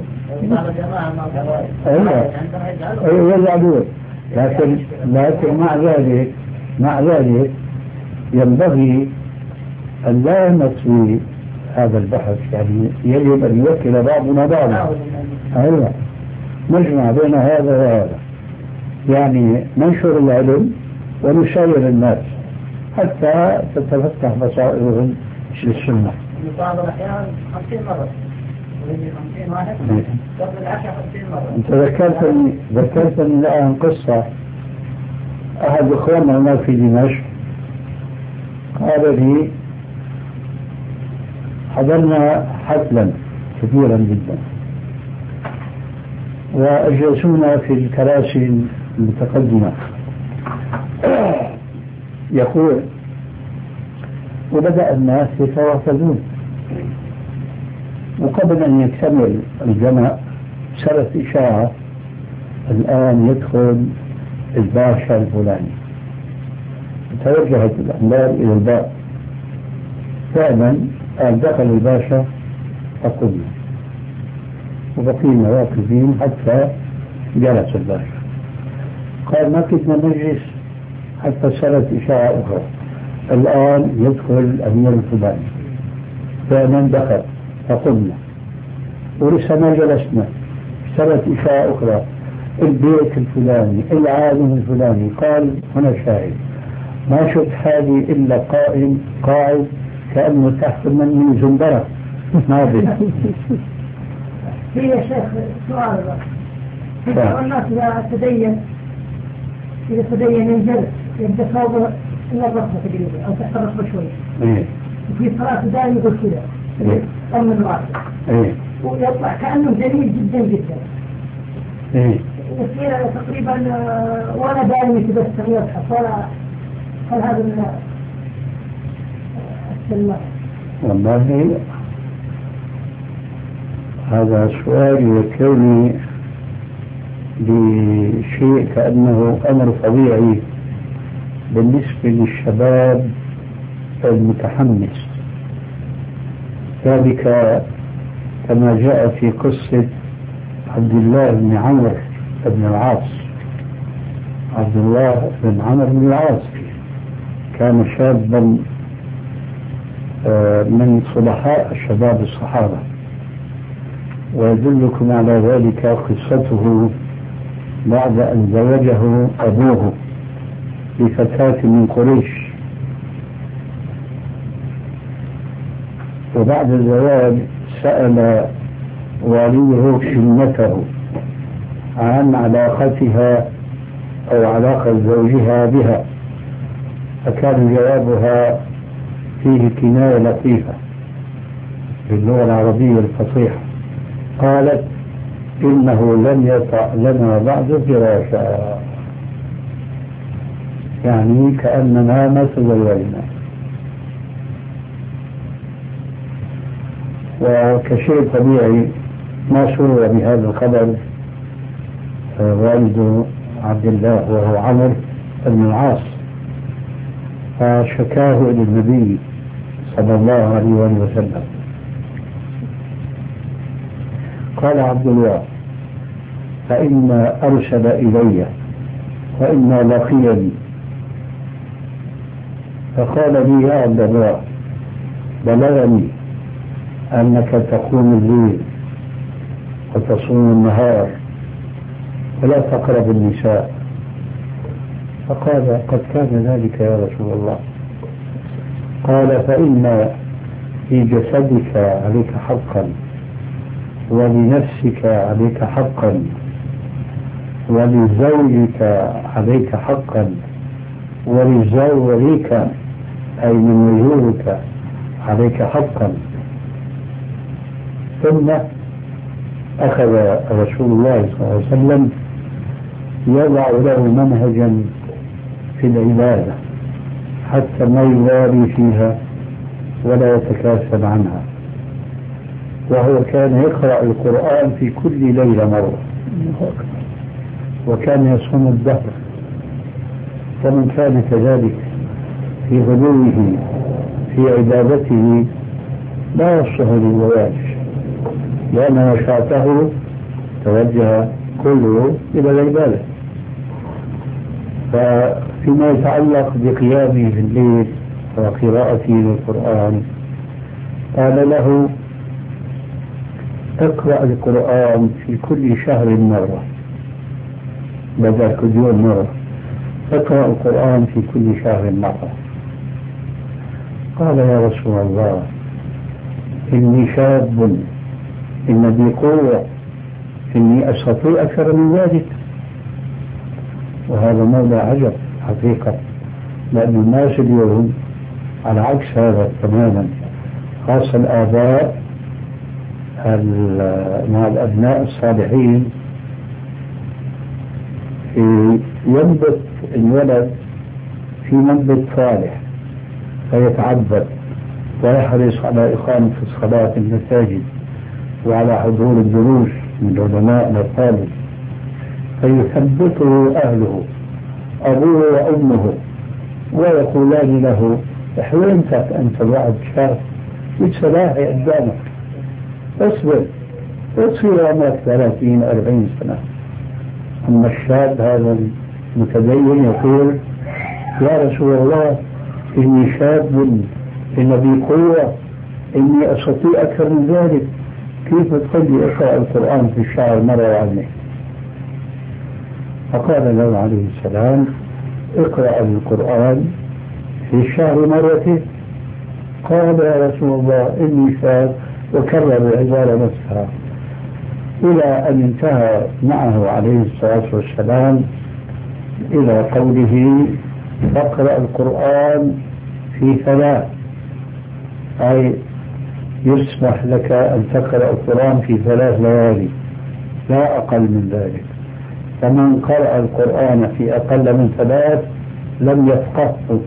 أيوة يزعلون، لكن لكن مع ذلك مع ذلك ينبغي أن لا نطوي هذا البحث، يعني يجب أن يوكل بعضنا بعضا. أيوة نجمع بين هذا وهذا، يعني ننشر العلم ونسير الناس حتى تتفتح بصائرهم للسنة. بعض الأحيان خمسين مرة خمسين واحد قبل العشاء خمسين مرة. أنت ذكرتني ذكرتني الآن قصة أحد إخواننا هناك في دمشق قال لي: حضرنا حفلا كبيرا جدا وأجلسونا في الكراسي المتقدمة. يقول: وبدأ الناس يتوافدون، وقبل أن يكتمل الجمع صارت إشاعة: الآن يدخل الباشا الفلاني. توجهت الأنبار إلى الباب، فعلا قال دخل الباشا فقلنا، وبقينا واقفين حتى جلس الباشا. قال: ما كنا نجلس حتى صارت إشاعة أخرى: الآن يدخل الأمير الفلاني. فمن دخل فقلنا، ولسه ما جلسنا صارت إشاعة أخرى: البيت الفلاني، العالم الفلاني. قال: هنا شاهد، ما شفت حالي إلا قائم قاعد كأنه تحت مني زنبرة نابل. في يا شيخ سؤال بقى. الناس إذا تدين إذا تدين ينجلس يبدأ صوبه إلا الرقبة تقريبا أو تحت الرقبة شوية. إيه. وفي صلاة دائما يقول كذا. إيه. أمن راسه. إيه. ويطلع كأنه جميل جدا جدا. إيه. يصير تقريبا ولا دائما يتبسم يضحك ولا هل هذا من السلمة؟ والله هذا سؤال يذكرني بشيء كأنه أمر طبيعي بالنسبة للشباب المتحمس، ذلك كما جاء في قصة عبد الله بن عمرو بن العاص. عبد الله بن عمرو بن العاص كان شابا من صلحاء شباب الصحابة، ويدلكم على ذلك قصته بعد أن زوجه أبوه بفتاة من قريش، وبعد الزواج سأل واليه ابنته عن علاقتها أو علاقة زوجها بها، فكان جوابها فيه كناية لطيفة باللغة العربية الفصيحة، قالت إنه لم يطع لنا بعد فراشا، يعني كأننا ما تزوجنا. وكشيء طبيعي ما سرر بهذا الخبر والد عبد الله وهو عمرو بن العاص، فشكاه إلى النبي صلى الله عليه وسلم. قال عبد الله فإن أرسل إلي وإن لقيني فقال لي يا عبد الله بلغني أنك تقوم الليل وتصوم النهار ولا تقرب النساء، فقال قد كان ذلك يا رسول الله. قال فإن في جسدك عليك حقا ولنفسك عليك حقا ولزوجك عليك حقا ولزوجك أي من وجوهك عليك حقا. ثم أخذ رسول الله صلى الله عليه وسلم يضع له منهجا في العبادة حتى ما يواري فيها ولا يتكاسل عنها، وهو كان يقرأ القرآن في كل ليلة مرة، وكان يصوم الدهر، فمن كان كذلك في غلوه في عبادته لا يصلح للزواج، لأن نشاطه توجه كله إلى العبادة. فيما يتعلق بقيامه في الليل وقراءته للقرآن قال له اقرأ القرآن في كل شهر مرة بدل كل يوم مرة، اقرأ القرآن في كل شهر مرة. قال يا رسول الله إني شاب إن بي قوة إني أستطيع أكثر من ذلك. وهذا موضع عجب حقيقة، لأن الناس اليوم على عكس هذا تماما، خاصة الآباء مع الأبناء الصالحين ينبت الولد في منبت صالح فيتعبد ويحرص على إقامة الصلاة في المساجد وعلى حضور الدروس من العلماء والطالب، فيثبته أهله أبوه وأمه ويقولان له حوينتك أنت بعد شهر بتلاقي قدامك، اصبر اصبر عمرك ثلاثين أربعين سنة. أما الشاب هذا المتدين يقول يا رسول الله إني شاب إن بي قوة إني أستطيع أكثر من ذلك، كيف تقول لي اقرأ القرآن في الشهر مرة واحدة؟ فقال له عليه السلام اقرأ القرآن في الشهر مرتين. قال يا رسول الله إني شاب، وكرر العبارة نفسها. إلى أن انتهى معه عليه الصلاة والسلام إلى قوله فاقرأ القرآن في ثلاث، أي يسمح لك أن تقرأ القرآن في ثلاث ليالي لا أقل من ذلك. فمن قرأ القرآن في أقل من ثلاث لم يفقهه.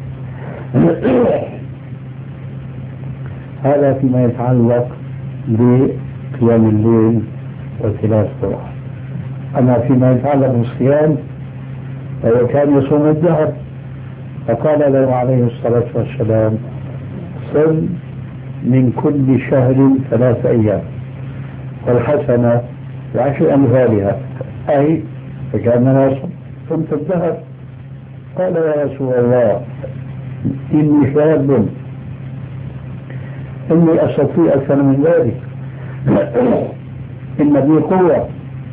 هذا فيما يتعلق بقيام الليل وتلاوة القرآن. أما فيما يتعلق بالصيام فهو كان يصوم الدهر، فقال له عليه الصلاة والسلام صم من كل شهر ثلاث أيام والحسنة بعشر أمثالها، أي فكأننا صمت الدهر. قال يا رسول الله إني شاب إني أستطيع أكثر من ذلك، إن بي قوة.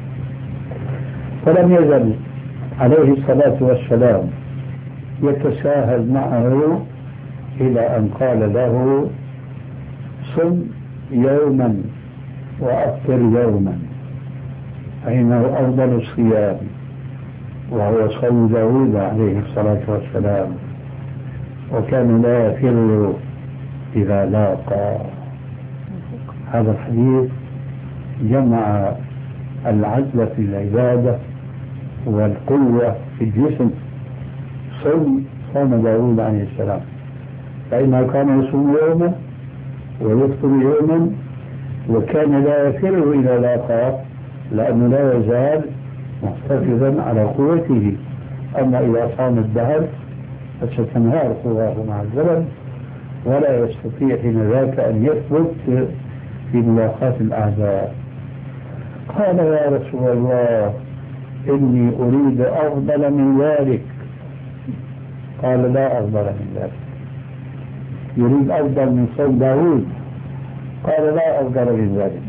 فلم يزل عليه الصلاة والسلام يتساهل معه إلى أن قال له صم يوما وأفطر يوما، فإنه أفضل الصيام، وهو صوم داود عليه الصلاة والسلام، وكان لا يفر إذا لاقى. هذا الحديث جمع العدل في العبادة والقوة في الجسم. صوم صوم داود عليه السلام، فإنه كان يصوم يوما ويفطر يوما، وكان لا يفر إذا لاقى، لأنه لا يزال محتفظا على قوته. أما إذا صام الدهر فستنهار قواه مع الزمن، ولا يستطيع حين ذاك أن يثبت في ملاقاة الأعداء. قال يا رسول الله إني أريد أفضل من ذلك. قال لا أفضل من ذلك، يريد أفضل من صوم داود. قال لا أفضل من ذلك.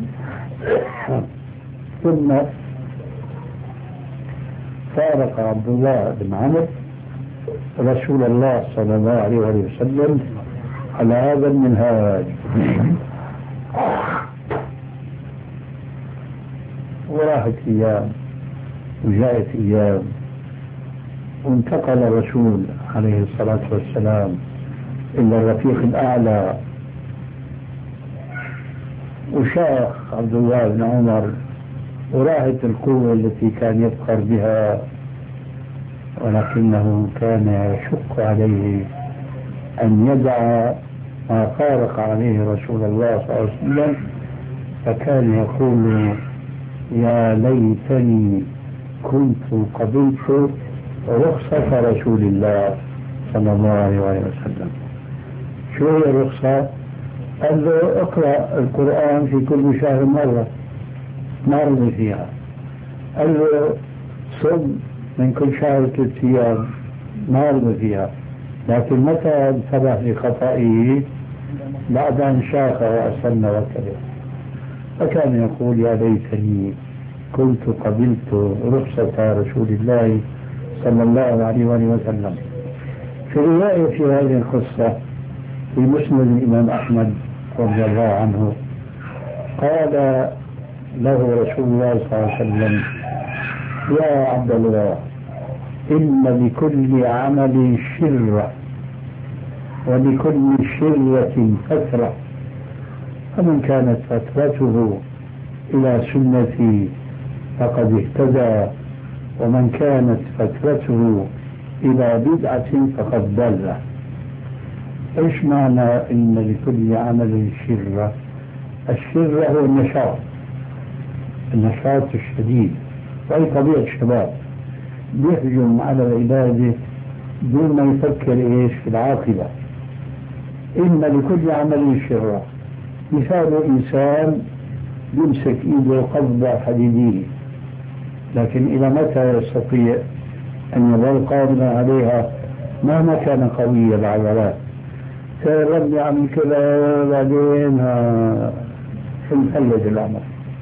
ثم فارق عبد الله بن عمرو رسول الله صلى الله عليه وسلم على هذا المنهاج، وراحت أيام وجاءت أيام، وانتقل الرسول عليه الصلاة والسلام إلى الرفيق الأعلى، وشاخ عبد الله بن عمر وراحت القوة التي كان يفخر بها، ولكنه كان يشق عليه أن يدع ما فارق عليه رسول الله صلى الله عليه وسلم، فكان يقول يا ليتني كنت قبلت رخصة رسول الله صلى الله عليه وسلم. شو هي الرخصة؟ قال له اقرأ القرآن في كل شهر مرة، ما رضي فيها. قال له صم من كل شهر ثلاث أيام، ما رضي فيها. لكن متى انتبه لخطئه؟ بعد أن شاخ وأسن وكذا. فكان يقول يا ليتني كنت قبلت رخصة رسول الله صلى الله عليه وسلم. في رواية في هذه القصة في مسند الإمام أحمد رضي الله عنه قال له رسول الله صلى الله عليه وسلم يا عبد الله إن لكل عمل شرة ولكل شرة فترة، فمن كانت فترته إلى سنتي فقد اهتدى، ومن كانت فترته إلى بدعة فقد ضل. إيش معنى إن لكل عمل شرة؟ الشرة هو النشاط، النشاط الشديد، وهي طبيعة الشباب بيهجم على العبادة دون ما يفكر إيش في العاقبة. إن لكل عمل شرة، مثال إنسان يمسك إيده قبضة حديدية، لكن إلى متى يستطيع أن يظل قادما عليها مهما كان قوي العضلات؟ ربي عمل كذا بعدين انفلت الأمر.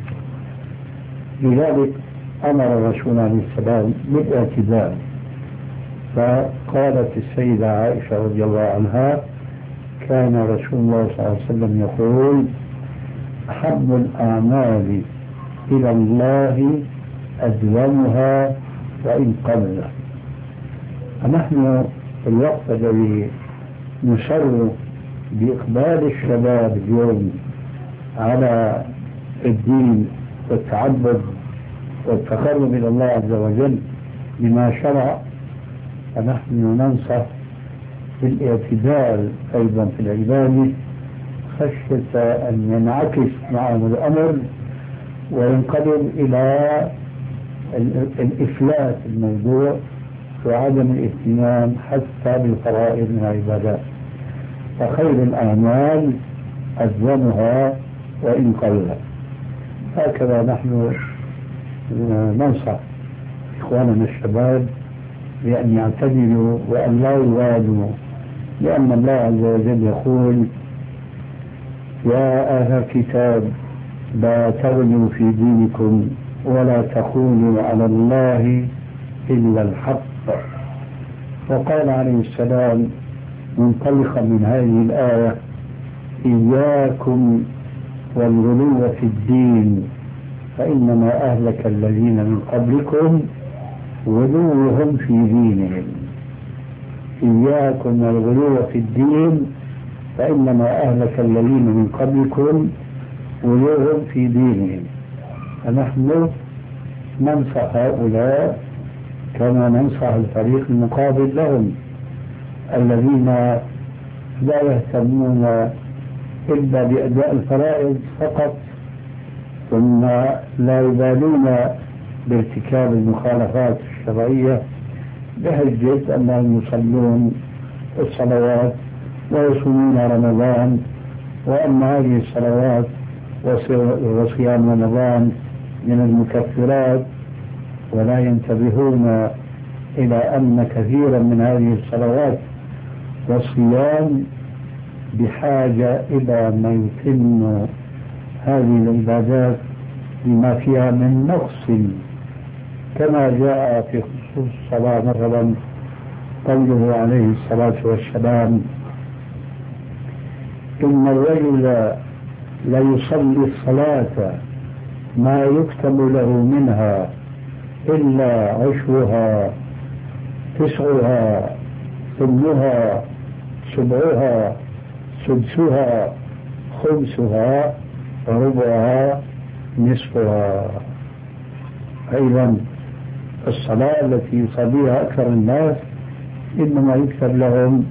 لذلك أمر الرسول عليه السلام بالاعتدال، فقالت السيدة عائشة رضي الله عنها كان رسول الله صلى الله عليه وسلم يقول أحب الأعمال إلى الله أدومها وإن قل. فنحن في الوقت الذي نسر بإقبال الشباب اليوم على الدين والتعبد والتقرب إلى الله عز وجل بما شرع، فنحن ننصح بالاعتدال أيضا في العبادة خشية أن ينعكس معهم الأمر وينقلب إلى الإفلات الموضوع وعدم الاهتمام حتى بالفرائض من العبادات. فخير الأعمال أدومها وإن قل. هكذا نحن ننصح إخواننا الشباب بأن يعتدلوا وأن لا يغالوا، لأن الله عز وجل يقول: يا أهل الكتاب لا تغلوا في دينكم ولا تقولوا على الله إلا الحق. وقال عليه السلام منطلقا من هذه الآية: إياكم والغلو في الدين فإنما أهلك الذين من قبلكم غلوهم في دينهم. إياكم والغلو في الدين فإنما أهلك الذين من قبلكم غلوهم في دينهم. فنحن ننصح هؤلاء كما ننصح الفريق المقابل لهم الذين لا يهتمون إلا بأداء الفرائض فقط، ثم لا يبالون بارتكاب المخالفات الشرعية بحجة أنهم يصلون الصلوات ويصومون رمضان، وأن هذه الصلوات وصيام رمضان من المكفرات، ولا ينتبهون إلى أن كثيرا من هذه الصلوات والصيام بحاجة إلى ما يتم هذه العبادات بما فيها من نقص، كما جاء في خصوص الصلاة مثلا قوله عليه الصلاة والسلام: إن الرجل لا يصلي الصلاة ما يكتب له منها إلا عشرها تسعها ثمنها سبعها سدسها خمسها ربعها نصفها. أيضا الصلاة التي يصليها أكثر الناس إنما يكتب لهم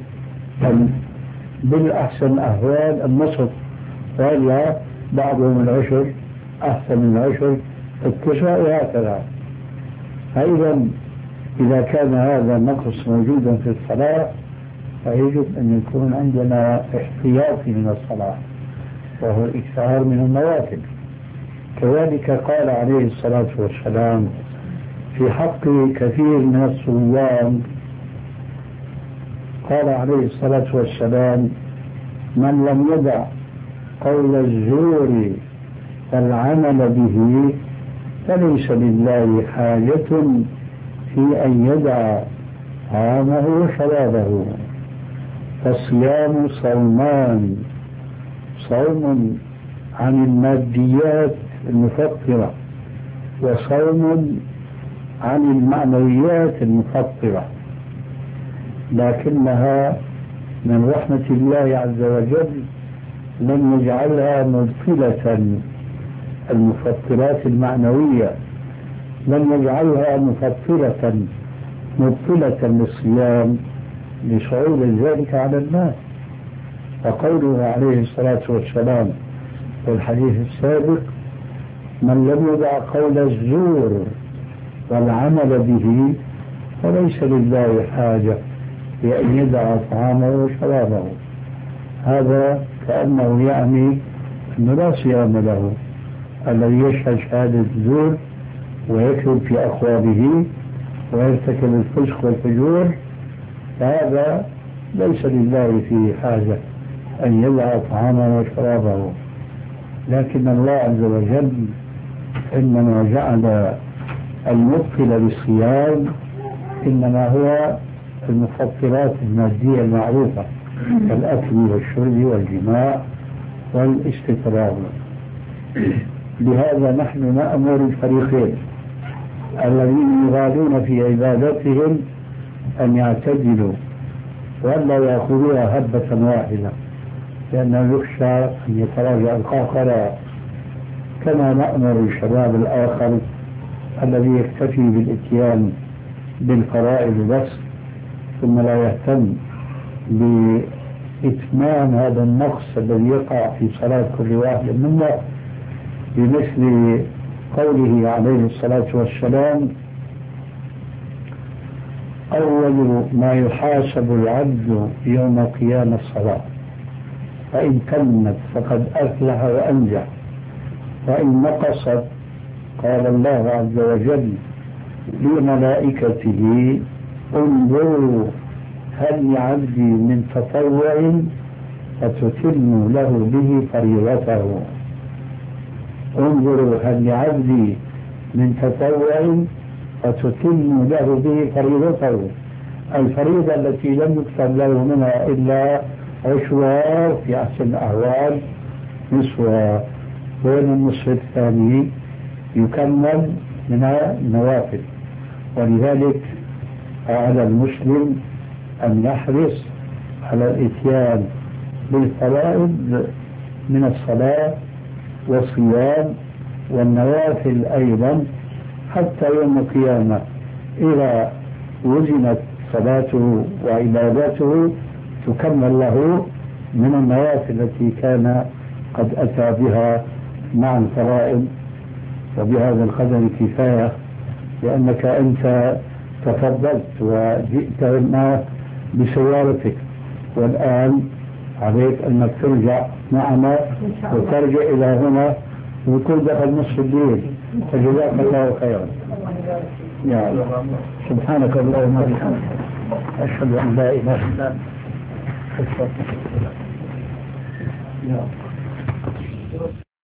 بالأحسن أهوال النصف، وإلا بعضهم العشر أحسن من العشر التسع وهكذا. أيضا إذا كان هذا النقص موجودا في الصلاة فيجب أن يكون عندنا احتياطي من الصلاة وهو الإكثار من النوافل. كذلك قال عليه الصلاة والسلام في حق كثير من الصيام، قال عليه الصلاة والسلام: من لم يدع قول الزور والعمل به فليس لله حاجة في أن يدع طعامه وشرابه. فالصيام صومان: صوم عن الماديات المفطرة، وصوم عن المعنويات المفطرة، لكنها من رحمة الله عز وجل لم يجعلها مبطلة. المفطرات المعنوية لم يجعلها مفطرة مبطلة للصيام لصعود ذلك على الناس. فقوله عليه الصلاة والسلام في الحديث السابق: من لم يدع قول الزور والعمل به فليس لله حاجة بأن يدع طعامه وشرابه. هذا كأنه يعني أنه لا صيام له الذي يشهد شهادة الزور ويكذب في أقواله ويرتكب الفسق والفجور، فهذا ليس لله فيه حاجة أن يدع طعامه وشرابه. لكن الله عز وجل إنما جعل المبطل بالصيام إنما هو المفطرات المادية المعروفة كالأكل والشرب والجماع والاستطراد. لهذا نحن نأمر الفريقين الذين يغالون في عبادتهم أن يعتدلوا وألا يأخذوها هبة واحدة، لأنه يخشى أن يتراجع القهقرة، كما نأمر الشباب الآخر الذي يكتفي بالإتيان بالفرائض بس ثم لا يهتم بإتمام هذا النقص الذي يقع في صلاة كل واحد منا، بمثل قوله عليه الصلاة والسلام: أول ما يحاسب العبد يوم القيامة الصلاة، فإن تمت فقد أفلح وأنجح، وإن نقصت قال الله عز وجل لملائكته: انظروا هل لعبدي من تطوع فتتم له به فريضته. انظروا هل لعبدي من تطوع فتتم له به فريضته، الفريضة التي لم يكتب له منها إلا عشوار في أحسن الأحوال نصفها، وين النصف الثاني يكمل من النوافل. ولذلك على المسلم أن يحرص على الإتيان بالفرائض من الصلاة والصيام والنوافل أيضا، حتى يوم القيامة إذا وزنت صلاته وعبادته تكمل له من النوافل التي كان قد أتى بها مع الفرائض. وبهذا القدر كفاية، لأنك أنت تفضلت وجئت هنا بسيارتك، والآن عليك أنك ترجع معنا وترجع إلى هنا ويكون دخل نصف الليل، فجزاك الله خيرا. يا الله، سبحانك اللهم وبحمدك، أشهد أن لا إله إلا أنت.